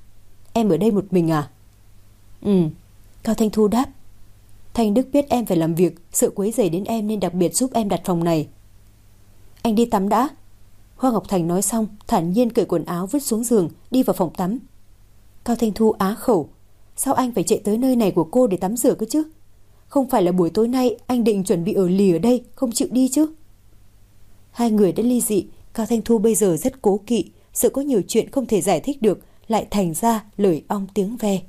Em ở đây một mình à? Ừ. Cao Thanh Thu đáp. Thanh Đức biết em phải làm việc, sợ quấy rầy đến em nên đặc biệt giúp em đặt phòng này. Anh đi tắm đã. Hoa Ngọc Thành nói xong, thản nhiên cởi quần áo vứt xuống giường, đi vào phòng tắm. Cao Thanh Thu á khẩu. Sao anh phải chạy tới nơi này của cô để tắm rửa cơ chứ? Không phải là buổi tối nay anh định chuẩn bị ở lì ở đây, không chịu đi chứ? Hai người đã ly dị, Cao Thanh Thu bây giờ rất cố kỵ, sợ có nhiều chuyện không thể giải thích được, lại thành ra lời ong tiếng ve.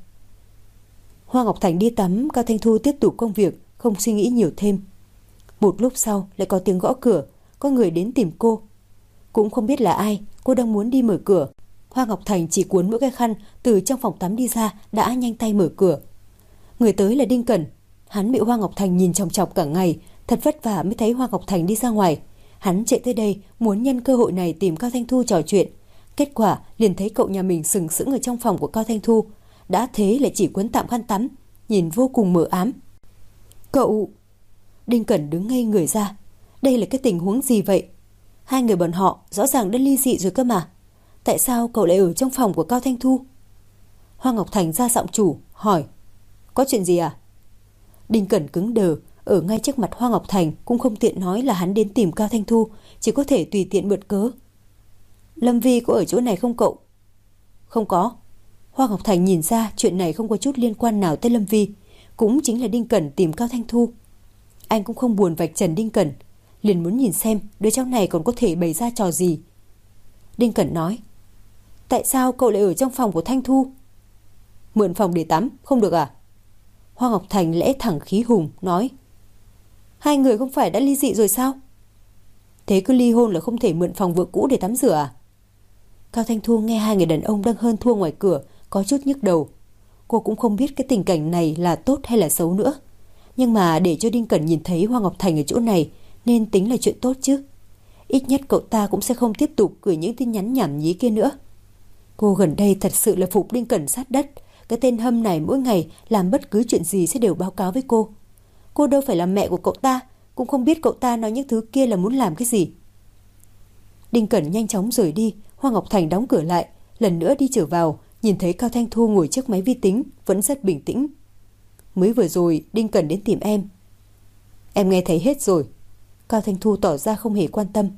Hoa Ngọc Thành đi tắm, Cao Thanh Thu tiếp tục công việc, không suy nghĩ nhiều thêm. Một lúc sau lại có tiếng gõ cửa, có người đến tìm cô. Cũng không biết là ai, cô đang muốn đi mở cửa. Hoa Ngọc Thành chỉ cuốn mỗi cái khăn từ trong phòng tắm đi ra, đã nhanh tay mở cửa. Người tới là Đinh Cẩn. Hắn bị Hoa Ngọc Thành nhìn chòng chọc cả ngày, thật vất vả mới thấy Hoa Ngọc Thành đi ra ngoài. Hắn chạy tới đây muốn nhân cơ hội này tìm Cao Thanh Thu trò chuyện. Kết quả liền thấy cậu nhà mình sừng sững ở trong phòng của Cao Thanh Thu. Đã thế lại chỉ cuốn tạm khăn tắm, nhìn vô cùng mờ ám. Cậu... Đinh Cẩn đứng ngây người ra. Đây là cái tình huống gì vậy? Hai người bọn họ rõ ràng đã ly dị rồi cơ mà. Tại sao cậu lại ở trong phòng của Cao Thanh Thu? Hoa Ngọc Thành ra giọng chủ, hỏi. Có chuyện gì à? Đinh Cẩn cứng đờ, ở ngay trước mặt Hoa Ngọc Thành cũng không tiện nói là hắn đến tìm Cao Thanh Thu, chỉ có thể tùy tiện mượn cớ. Lâm Vi có ở chỗ này không cậu? Không có. Hoa Ngọc Thành nhìn ra chuyện này không có chút liên quan nào tới Lâm Vi, cũng chính là Đinh Cẩn tìm Cao Thanh Thu. Anh cũng không buồn vạch trần Đinh Cẩn, liền muốn nhìn xem đứa cháu này còn có thể bày ra trò gì. Đinh Cẩn nói. Tại sao cậu lại ở trong phòng của Thanh Thu? Mượn phòng để tắm, không được à? Hoa Ngọc Thành lẽ thẳng khí hùng, nói. Hai người không phải đã ly dị rồi sao? Thế cứ ly hôn là không thể mượn phòng vợ cũ để tắm rửa à? Cao Thanh Thu nghe hai người đàn ông đang hơn thua ngoài cửa, có chút nhức đầu. Cô cũng không biết cái tình cảnh này là tốt hay là xấu nữa. Nhưng mà để cho Đinh Cẩn nhìn thấy Hoa Ngọc Thành ở chỗ này nên tính là chuyện tốt chứ. Ít nhất cậu ta cũng sẽ không tiếp tục gửi những tin nhắn nhảm nhí kia nữa. Cô gần đây thật sự là phục Đinh Cẩn sát đất. Cái tên hâm này mỗi ngày làm bất cứ chuyện gì sẽ đều báo cáo với cô. Cô đâu phải là mẹ của cậu ta, cũng không biết cậu ta nói những thứ kia là muốn làm cái gì. Đinh Cẩn nhanh chóng rời đi. Hoa Ngọc Thành đóng cửa lại, lần nữa đi trở vào, nhìn thấy Cao Thanh Thu ngồi trước máy vi tính, vẫn rất bình tĩnh. Mới vừa rồi Đinh Cẩn đến tìm em. Em nghe thấy hết rồi. Cao Thanh Thu tỏ ra không hề quan tâm.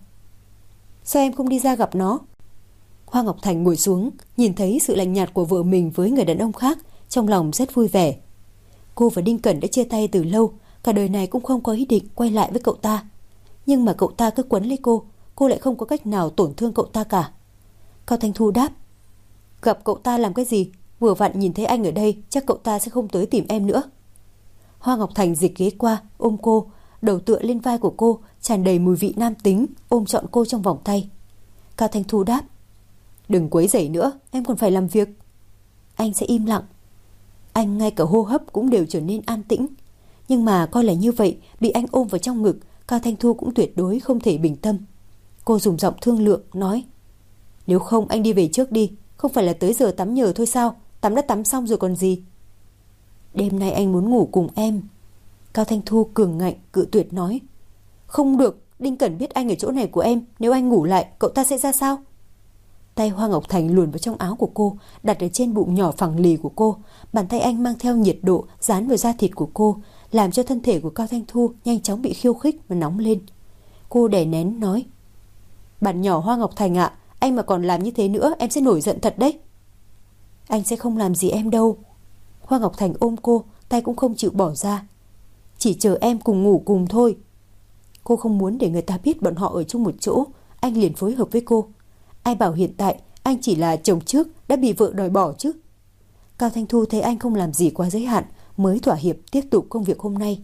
Sao em không đi ra gặp nó? Hoa Ngọc Thành ngồi xuống, nhìn thấy sự lạnh nhạt của vợ mình với người đàn ông khác, trong lòng rất vui vẻ. Cô và Đinh Cẩn đã chia tay từ lâu, cả đời này cũng không có ý định quay lại với cậu ta. Nhưng mà cậu ta cứ quấn lấy cô, cô lại không có cách nào tổn thương cậu ta cả. Cao Thanh Thu đáp: Gặp cậu ta làm cái gì? Vừa vặn nhìn thấy anh ở đây, chắc cậu ta sẽ không tới tìm em nữa. Hoa Ngọc Thành dịch ghế qua, ôm cô, đầu tựa lên vai của cô, tràn đầy mùi vị nam tính, ôm trọn cô trong vòng tay. Cao Thanh Thu đáp: Đừng quấy rầy nữa, em còn phải làm việc. Anh sẽ im lặng. Anh ngay cả hô hấp cũng đều trở nên an tĩnh. Nhưng mà coi là như vậy, bị anh ôm vào trong ngực, Cao Thanh Thu cũng tuyệt đối không thể bình tâm. Cô dùng giọng thương lượng nói: Nếu không anh đi về trước đi, không phải là tới giờ tắm nhờ thôi sao? Tắm đã tắm xong rồi còn gì. Đêm nay anh muốn ngủ cùng em. Cao Thanh Thu cường ngạnh cự tuyệt nói: Không được, Đinh Cẩn biết anh ở chỗ này của em, nếu anh ngủ lại cậu ta sẽ ra sao? Tay Hoa Ngọc Thành luồn vào trong áo của cô, đặt ở trên bụng nhỏ phẳng lì của cô. Bàn tay anh mang theo nhiệt độ dán vào da thịt của cô, làm cho thân thể của Cao Thanh Thu nhanh chóng bị khiêu khích và nóng lên. Cô đè nén nói: Bạn nhỏ Hoa Ngọc Thành ạ, anh mà còn làm như thế nữa em sẽ nổi giận thật đấy. Anh sẽ không làm gì em đâu. Hoa Ngọc Thành ôm cô, tay cũng không chịu bỏ ra. Chỉ chờ em cùng ngủ cùng thôi. Cô không muốn để người ta biết bọn họ ở chung một chỗ. Anh liền phối hợp với cô. Ai bảo hiện tại anh chỉ là chồng trước đã bị vợ đòi bỏ chứ. Cao Thanh Thu thấy anh không làm gì quá giới hạn, mới thỏa hiệp tiếp tục công việc hôm nay.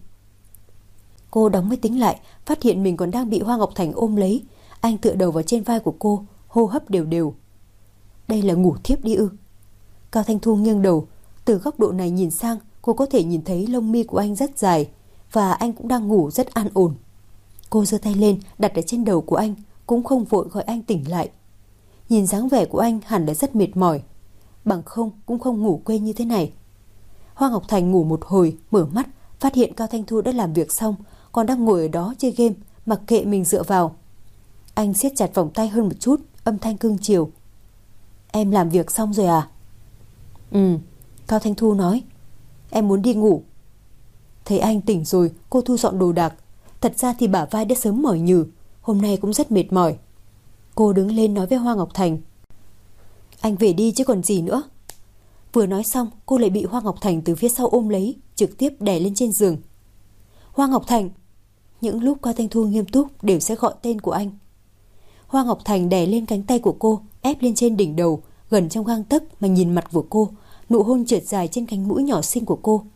Cô đóng máy tính lại, phát hiện mình còn đang bị Hoa Ngọc Thành ôm lấy. Anh tựa đầu vào trên vai của cô, hô hấp đều đều. Đây là ngủ thiếp đi ư? Cao Thanh Thu nghiêng đầu, từ góc độ này nhìn sang, cô có thể nhìn thấy lông mi của anh rất dài, và anh cũng đang ngủ rất an ổn. Cô giơ tay lên đặt ở trên đầu của anh, cũng không vội gọi anh tỉnh lại. Nhìn dáng vẻ của anh hẳn là rất mệt mỏi, bằng không cũng không ngủ quên như thế này. Hoa Ngọc Thành ngủ một hồi, mở mắt, phát hiện Cao Thanh Thu đã làm việc xong, còn đang ngồi ở đó chơi game, mặc kệ mình dựa vào. Anh siết chặt vòng tay hơn một chút, âm thanh cưng chiều: Em làm việc xong rồi à? Ừ, Cao Thanh Thu nói. Em muốn đi ngủ. Thấy anh tỉnh rồi, cô thu dọn đồ đạc. Thật ra thì bả vai đã sớm mỏi nhừ, hôm nay cũng rất mệt mỏi. Cô đứng lên nói với Hoa Ngọc Thành: Anh về đi chứ còn gì nữa. Vừa nói xong, cô lại bị Hoa Ngọc Thành từ phía sau ôm lấy, trực tiếp đè lên trên giường. Hoa Ngọc Thành. Những lúc Cao Thanh Thu nghiêm túc đều sẽ gọi tên của anh. Hoa Ngọc Thành đè lên cánh tay của cô, ép lên trên đỉnh đầu, gần trong gang tấc mà nhìn mặt của cô, nụ hôn trượt dài trên cánh mũi nhỏ xinh của cô.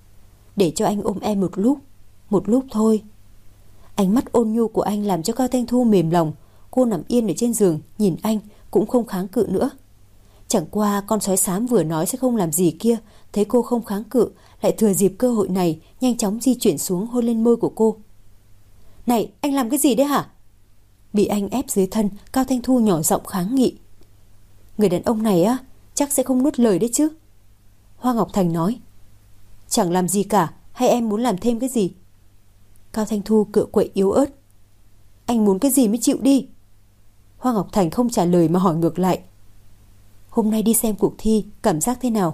Để cho anh ôm em một lúc, một lúc thôi. Ánh mắt ôn nhu của anh làm cho Cao Thanh Thu mềm lòng. Cô nằm yên ở trên giường, nhìn anh, cũng không kháng cự nữa. Chẳng qua con sói xám vừa nói sẽ không làm gì kia, thấy cô không kháng cự, lại thừa dịp cơ hội này, nhanh chóng di chuyển xuống hôn lên môi của cô. Này, anh làm cái gì đấy hả? Bị anh ép dưới thân, Cao Thanh Thu nhỏ giọng kháng nghị. Người đàn ông này á, chắc sẽ không nuốt lời đấy chứ. Hoa Ngọc Thành nói. Chẳng làm gì cả, hay em muốn làm thêm cái gì? Cao Thanh Thu cựa quậy yếu ớt. Anh muốn cái gì mới chịu đi. Hoa Ngọc Thành không trả lời mà hỏi ngược lại. Hôm nay đi xem cuộc thi, cảm giác thế nào?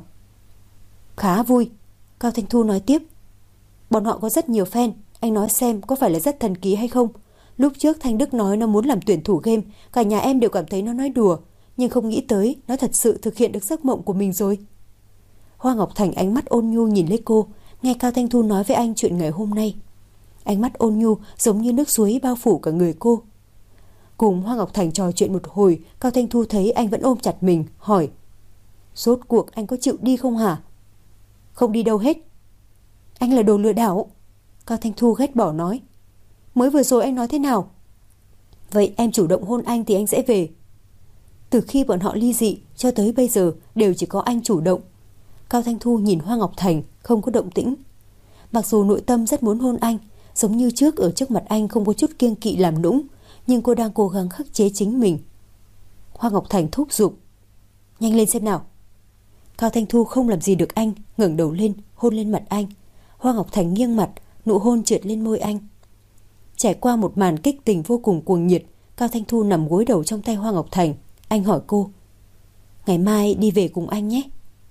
Khá vui. Cao Thanh Thu nói tiếp. Bọn họ có rất nhiều fan, anh nói xem có phải là rất thần kỳ hay không? Lúc trước Thanh Đức nói nó muốn làm tuyển thủ game, cả nhà em đều cảm thấy nó nói đùa, nhưng không nghĩ tới nó thật sự thực hiện được giấc mộng của mình rồi. Hoa Ngọc Thành ánh mắt ôn nhu nhìn lấy cô, nghe Cao Thanh Thu nói với anh chuyện ngày hôm nay. Ánh mắt ôn nhu giống như nước suối bao phủ cả người cô. Cùng Hoa Ngọc Thành trò chuyện một hồi, Cao Thanh Thu thấy anh vẫn ôm chặt mình, hỏi. Rốt cuộc anh có chịu đi không hả? Không đi đâu hết. Anh là đồ lừa đảo. Cao Thanh Thu ghét bỏ nói. Mới vừa rồi anh nói thế nào? Vậy em chủ động hôn anh thì anh sẽ về. Từ khi bọn họ ly dị cho tới bây giờ đều chỉ có anh chủ động. Cao Thanh Thu nhìn Hoa Ngọc Thành không có động tĩnh. Mặc dù nội tâm rất muốn hôn anh, giống như trước ở trước mặt anh không có chút kiêng kỵ làm nũng, nhưng cô đang cố gắng khắc chế chính mình. Hoa Ngọc Thành thúc giục. Nhanh lên xem nào. Cao Thanh Thu không làm gì được anh, ngẩng đầu lên, hôn lên mặt anh. Hoa Ngọc Thành nghiêng mặt, nụ hôn trượt lên môi anh. Trải qua một màn kích tình vô cùng cuồng nhiệt, Cao Thanh Thu nằm gối đầu trong tay Hoa Ngọc Thành. Anh hỏi cô. Ngày mai đi về cùng anh nhé.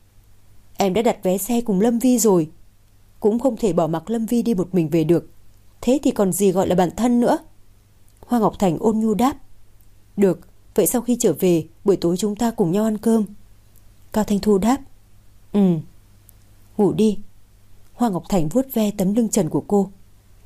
Em đã đặt vé xe cùng Lâm Vi rồi. Cũng không thể bỏ mặc Lâm Vi đi một mình về được. Thế thì còn gì gọi là bạn thân nữa. Hoa Ngọc Thành ôn nhu đáp. Được, vậy sau khi trở về, buổi tối chúng ta cùng nhau ăn cơm. Cao Thanh Thu đáp. Ừ. Ngủ đi. Hoa Ngọc Thành vuốt ve tấm lưng trần của cô.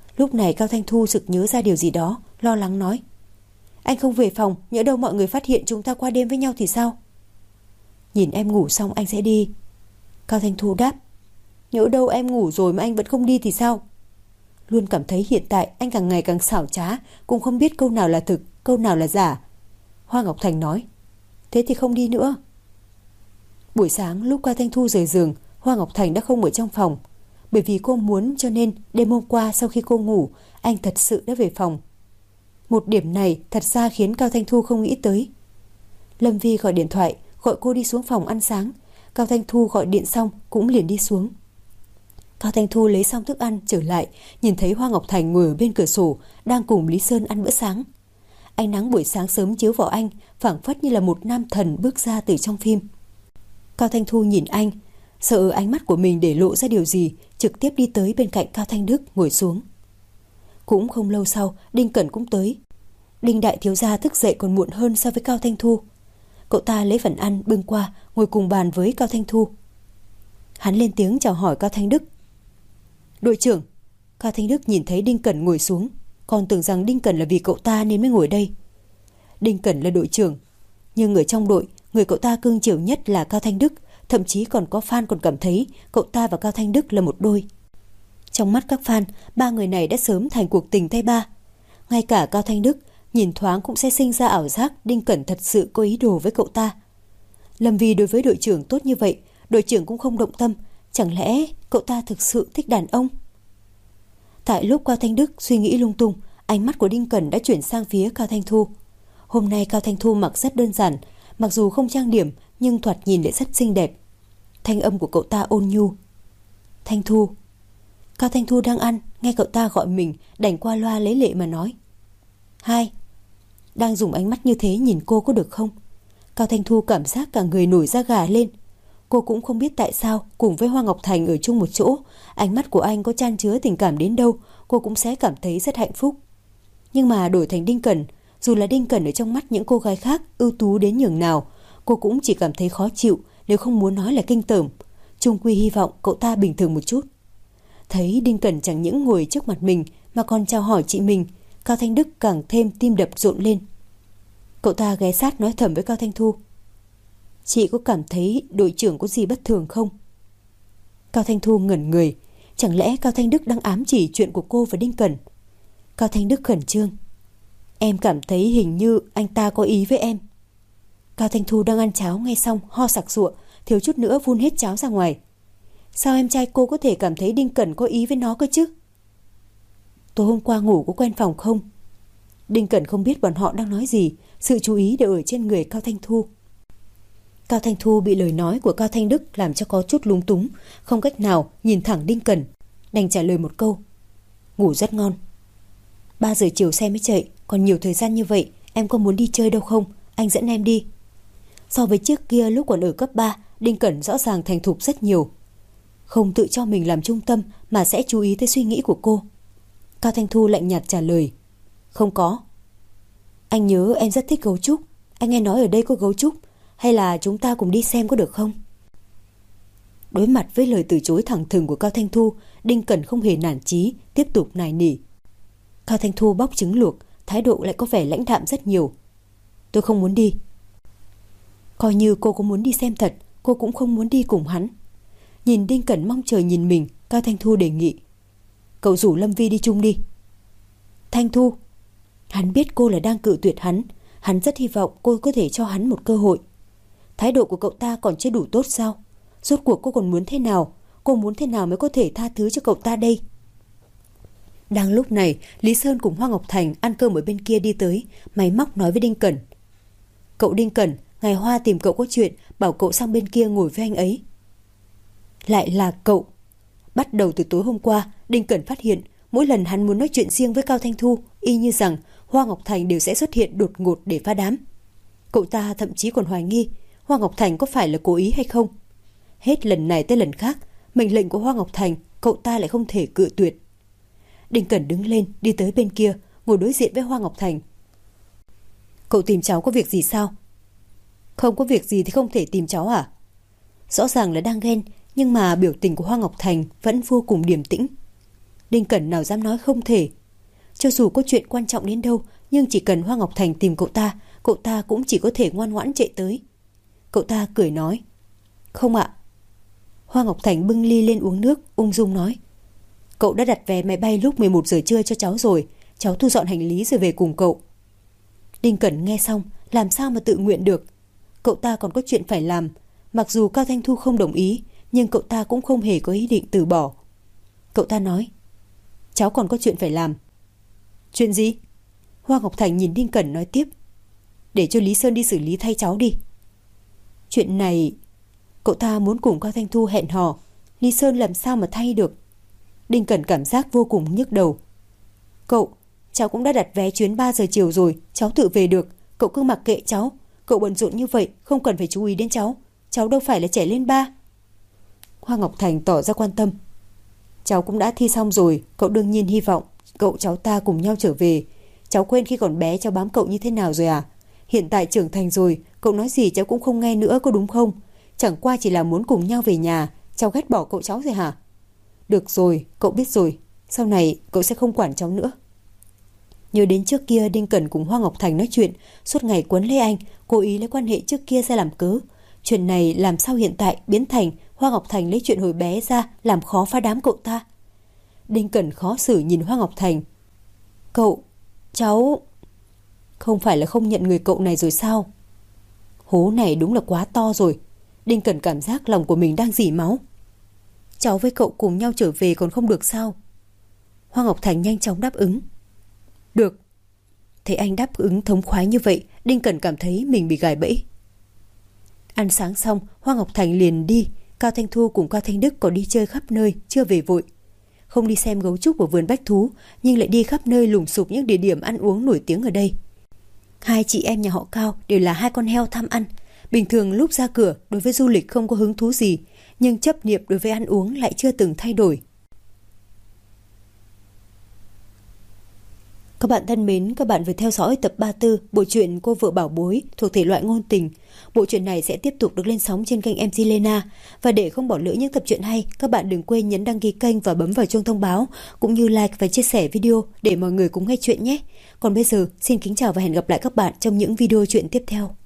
Lúc này Cao Thanh Thu sực nhớ ra điều gì đó, lo lắng nói: Anh không về phòng, nhỡ đâu mọi người phát hiện chúng ta qua đêm với nhau thì sao? Nhìn em ngủ xong anh sẽ đi. Cao Thanh Thu đáp: Nhỡ đâu em ngủ rồi mà anh vẫn không đi thì sao? Luôn cảm thấy hiện tại anh càng ngày càng xảo trá, cũng không biết câu nào là thực, câu nào là giả. Hoa Ngọc Thành nói: Thế thì không đi nữa. Buổi sáng lúc Cao Thanh Thu rời giường, Hoa Ngọc Thành đã không ở trong phòng. Bởi vì cô muốn cho nên đêm hôm qua sau khi cô ngủ, anh thật sự đã về phòng. Một điểm này thật ra khiến Cao Thanh Thu không nghĩ tới. Lâm Vi gọi điện thoại gọi cô đi xuống phòng ăn sáng. Cao Thanh Thu gọi điện xong cũng liền đi xuống. Cao Thanh Thu lấy xong thức ăn trở lại, nhìn thấy Hoa Ngọc Thành ngồi ở bên cửa sổ đang cùng Lý Sơn ăn bữa sáng. Ánh nắng buổi sáng sớm chiếu vào anh, phảng phất như là một nam thần bước ra từ trong phim. Cao Thanh Thu nhìn anh, sợ ánh mắt của mình để lộ ra điều gì, trực tiếp đi tới bên cạnh Cao Thanh Đức ngồi xuống. Cũng không lâu sau, Đinh Cẩn cũng tới. Đinh đại thiếu gia thức dậy còn muộn hơn so với Cao Thanh Thu. Cậu ta lấy phần ăn bưng qua, ngồi cùng bàn với Cao Thanh Thu. Hắn lên tiếng chào hỏi Cao Thanh Đức. Đội trưởng. Cao Thanh Đức nhìn thấy Đinh Cẩn ngồi xuống, còn tưởng rằng Đinh Cẩn là vì cậu ta nên mới ngồi đây. Đinh Cẩn là đội trưởng, nhưng ở trong đội, người cậu ta cưng chiều nhất là Cao Thanh Đức, thậm chí còn có fan còn cảm thấy cậu ta và Cao Thanh Đức là một đôi. Trong mắt các fan, ba người này đã sớm thành cuộc tình tay ba. Ngay cả Cao Thanh Đức nhìn thoáng cũng sẽ sinh ra ảo giác Đinh Cẩn thật sự có ý đồ với cậu ta. Lâm Vi đối với đội trưởng tốt như vậy, đội trưởng cũng không động tâm, chẳng lẽ cậu ta thực sự thích đàn ông? Tại lúc Cao Thanh Đức suy nghĩ lung tung, ánh mắt của Đinh Cẩn đã chuyển sang phía Cao Thanh Thu. Hôm nay Cao Thanh Thu mặc rất đơn giản, mặc dù không trang điểm nhưng thoạt nhìn lại rất xinh đẹp. Thanh âm của cậu ta ôn nhu. Thanh Thu. Cao Thanh Thu đang ăn, nghe cậu ta gọi mình, đành qua loa lấy lệ mà nói: Hai. Đang dùng ánh mắt như thế nhìn cô có được không? Cao Thanh Thu cảm giác cả người nổi da gà lên. Cô cũng không biết tại sao cùng với Hoa Ngọc Thành ở chung một chỗ, ánh mắt của anh có chan chứa tình cảm đến đâu, cô cũng sẽ cảm thấy rất hạnh phúc. Nhưng mà đổi thành Đinh Cẩn, dù là Đinh Cẩn ở trong mắt những cô gái khác ưu tú đến nhường nào, cô cũng chỉ cảm thấy khó chịu, nếu không muốn nói là kinh tởm. Chung quy hy vọng cậu ta bình thường một chút. Thấy Đinh Cẩn chẳng những ngồi trước mặt mình mà còn chào hỏi chị mình, Cao Thanh Đức càng thêm tim đập rộn lên. Cậu ta ghé sát nói thầm với Cao Thanh Thu: Chị có cảm thấy đội trưởng có gì bất thường không? Cao Thanh Thu ngẩn người, chẳng lẽ Cao Thanh Đức đang ám chỉ chuyện của cô và Đinh Cẩn? Cao Thanh Đức khẩn trương: Em cảm thấy hình như anh ta có ý với em. Cao Thanh Thu đang ăn cháo nghe xong ho sặc sụa, thiếu chút nữa vun hết cháo ra ngoài. Sao em trai cô có thể cảm thấy Đinh Cẩn có ý với nó cơ chứ? Tối hôm qua ngủ có quen phòng không? Đinh Cẩn không biết bọn họ đang nói gì, sự chú ý đều ở trên người Cao Thanh Thu. Cao Thanh Thu bị lời nói của Cao Thanh Đức làm cho có chút lúng túng, không cách nào nhìn thẳng Đinh Cẩn, đành trả lời một câu: Ngủ rất ngon. Ba giờ chiều xe mới chạy, còn nhiều thời gian như vậy, em có muốn đi chơi đâu không? Anh dẫn em đi. So với trước kia lúc còn ở cấp ba, Đinh Cẩn rõ ràng thành thục rất nhiều. Không tự cho mình làm trung tâm mà sẽ chú ý tới suy nghĩ của cô. Cao Thanh Thu lạnh nhạt trả lời: Không có. Anh nhớ em rất thích gấu trúc, anh nghe nói ở đây có gấu trúc, hay là chúng ta cùng đi xem có được không? Đối mặt với lời từ chối thẳng thừng của Cao Thanh Thu, Đinh Cẩn không hề nản chí, tiếp tục nài nỉ. Cao Thanh Thu bóc trứng luộc, thái độ lại có vẻ lãnh đạm rất nhiều. Tôi không muốn đi. Coi như cô có muốn đi xem thật, cô cũng không muốn đi cùng hắn. Nhìn Đinh Cẩn mong chờ nhìn mình, Cao Thanh Thu đề nghị: Cậu rủ Lâm Vi đi chung đi. Thanh Thu. Hắn biết cô là đang cự tuyệt hắn, hắn rất hy vọng cô có thể cho hắn một cơ hội. Thái độ của cậu ta còn chưa đủ tốt sao? Rốt cuộc cô còn muốn thế nào? Cô muốn thế nào mới có thể tha thứ cho cậu ta đây? Đang lúc này, Lý Sơn cùng Hoa Ngọc Thành ăn cơm ở bên kia đi tới, máy móc nói với Đinh Cẩn: Cậu Đinh Cẩn, ngày Hoa tìm cậu có chuyện, bảo cậu sang bên kia ngồi với anh ấy. Lại là cậu. Bắt đầu từ tối hôm qua, Đinh Cẩn phát hiện mỗi lần hắn muốn nói chuyện riêng với Cao Thanh Thu, y như rằng Hoa Ngọc Thành đều sẽ xuất hiện đột ngột để phá đám. Cậu ta thậm chí còn hoài nghi Hoa Ngọc Thành có phải là cố ý hay không. Hết lần này tới lần khác, mệnh lệnh của Hoa Ngọc Thành cậu ta lại không thể cự tuyệt. Đinh Cẩn đứng lên đi tới bên kia, ngồi đối diện với Hoa Ngọc Thành. Cậu tìm cháu có việc gì sao? Không có việc gì thì không thể tìm cháu à? Rõ ràng là đang ghen, nhưng mà biểu tình của Hoa Ngọc Thành vẫn vô cùng điềm tĩnh. Đinh Cẩn nào dám nói không thể. Cho dù có chuyện quan trọng đến đâu, nhưng chỉ cần Hoa Ngọc Thành tìm cậu ta, cậu ta cũng chỉ có thể ngoan ngoãn chạy tới. Cậu ta cười nói, không ạ. Hoa Ngọc Thành bưng ly lên uống nước, ung dung nói, cậu đã đặt vé máy bay lúc mười một giờ trưa cho cháu rồi, cháu thu dọn hành lý rồi về cùng cậu. Đinh Cẩn nghe xong, làm sao mà tự nguyện được. Cậu ta còn có chuyện phải làm. Mặc dù Cao Thanh Thu không đồng ý, nhưng cậu ta cũng không hề có ý định từ bỏ. Cậu ta nói, cháu còn có chuyện phải làm. Chuyện gì? Hoa Ngọc Thành nhìn Đinh Cẩn nói tiếp, để cho Lý Sơn đi xử lý thay cháu đi. Chuyện này, cậu ta muốn cùng Cao Thanh Thu hẹn hò, Lý Sơn làm sao mà thay được. Đinh Cẩn cảm giác vô cùng nhức đầu. Cậu, cháu cũng đã đặt vé chuyến ba giờ chiều rồi, cháu tự về được, cậu cứ mặc kệ cháu. Cậu bận rộn như vậy, không cần phải chú ý đến cháu. Cháu đâu phải là trẻ lên ba. Hoa Ngọc Thành tỏ ra quan tâm. Cháu cũng đã thi xong rồi, cậu đương nhiên hy vọng cậu cháu ta cùng nhau trở về. Cháu quên khi còn bé cháu bám cậu như thế nào rồi à? Hiện tại trưởng thành rồi, cậu nói gì cháu cũng không nghe nữa, có đúng không? Chẳng qua chỉ là muốn cùng nhau về nhà. Cháu ghét bỏ cậu cháu rồi hả? Được rồi, cậu biết rồi. Sau này cậu sẽ không quản cháu nữa. Nhớ đến trước kia Đinh Cẩn cùng Hoa Ngọc Thành nói chuyện, suốt ngày quấn lấy anh, cố ý lấy quan hệ trước kia ra làm cớ. Chuyện này làm sao hiện tại biến thành Hoa Ngọc Thành lấy chuyện hồi bé ra làm khó phá đám cậu ta. Đinh Cẩn khó xử nhìn Hoa Ngọc Thành. Cậu, cháu... Không phải là không nhận người cậu này rồi sao? Hố này đúng là quá to rồi. Đinh Cẩn cảm giác lòng của mình đang rỉ máu. Cháu với cậu cùng nhau trở về còn không được sao? Hoa Ngọc Thành nhanh chóng đáp ứng. Được. Thấy anh đáp ứng thống khoái như vậy, Đinh Cẩn cảm thấy mình bị gài bẫy. Ăn sáng xong, Hoa Ngọc Thành liền đi. Cao Thanh Thu cùng Cao Thanh Đức có đi chơi khắp nơi, chưa về vội. Không đi xem gấu trúc ở vườn bách thú, nhưng lại đi khắp nơi lùng sục những địa điểm ăn uống nổi tiếng ở đây. Hai chị em nhà họ Cao đều là hai con heo tham ăn. Bình thường lúc ra cửa đối với du lịch không có hứng thú gì, nhưng chấp niệm đối với ăn uống lại chưa từng thay đổi. Các bạn thân mến, các bạn vừa theo dõi tập ba mươi tư bộ truyện Cô Vợ Bảo Bối thuộc thể loại ngôn tình. Bộ truyện này sẽ tiếp tục được lên sóng trên kênh em xê Lena. Và để không bỏ lỡ những tập truyện hay, các bạn đừng quên nhấn đăng ký kênh và bấm vào chuông thông báo, cũng như like và chia sẻ video để mọi người cùng nghe chuyện nhé. Còn bây giờ, xin kính chào và hẹn gặp lại các bạn trong những video truyện tiếp theo.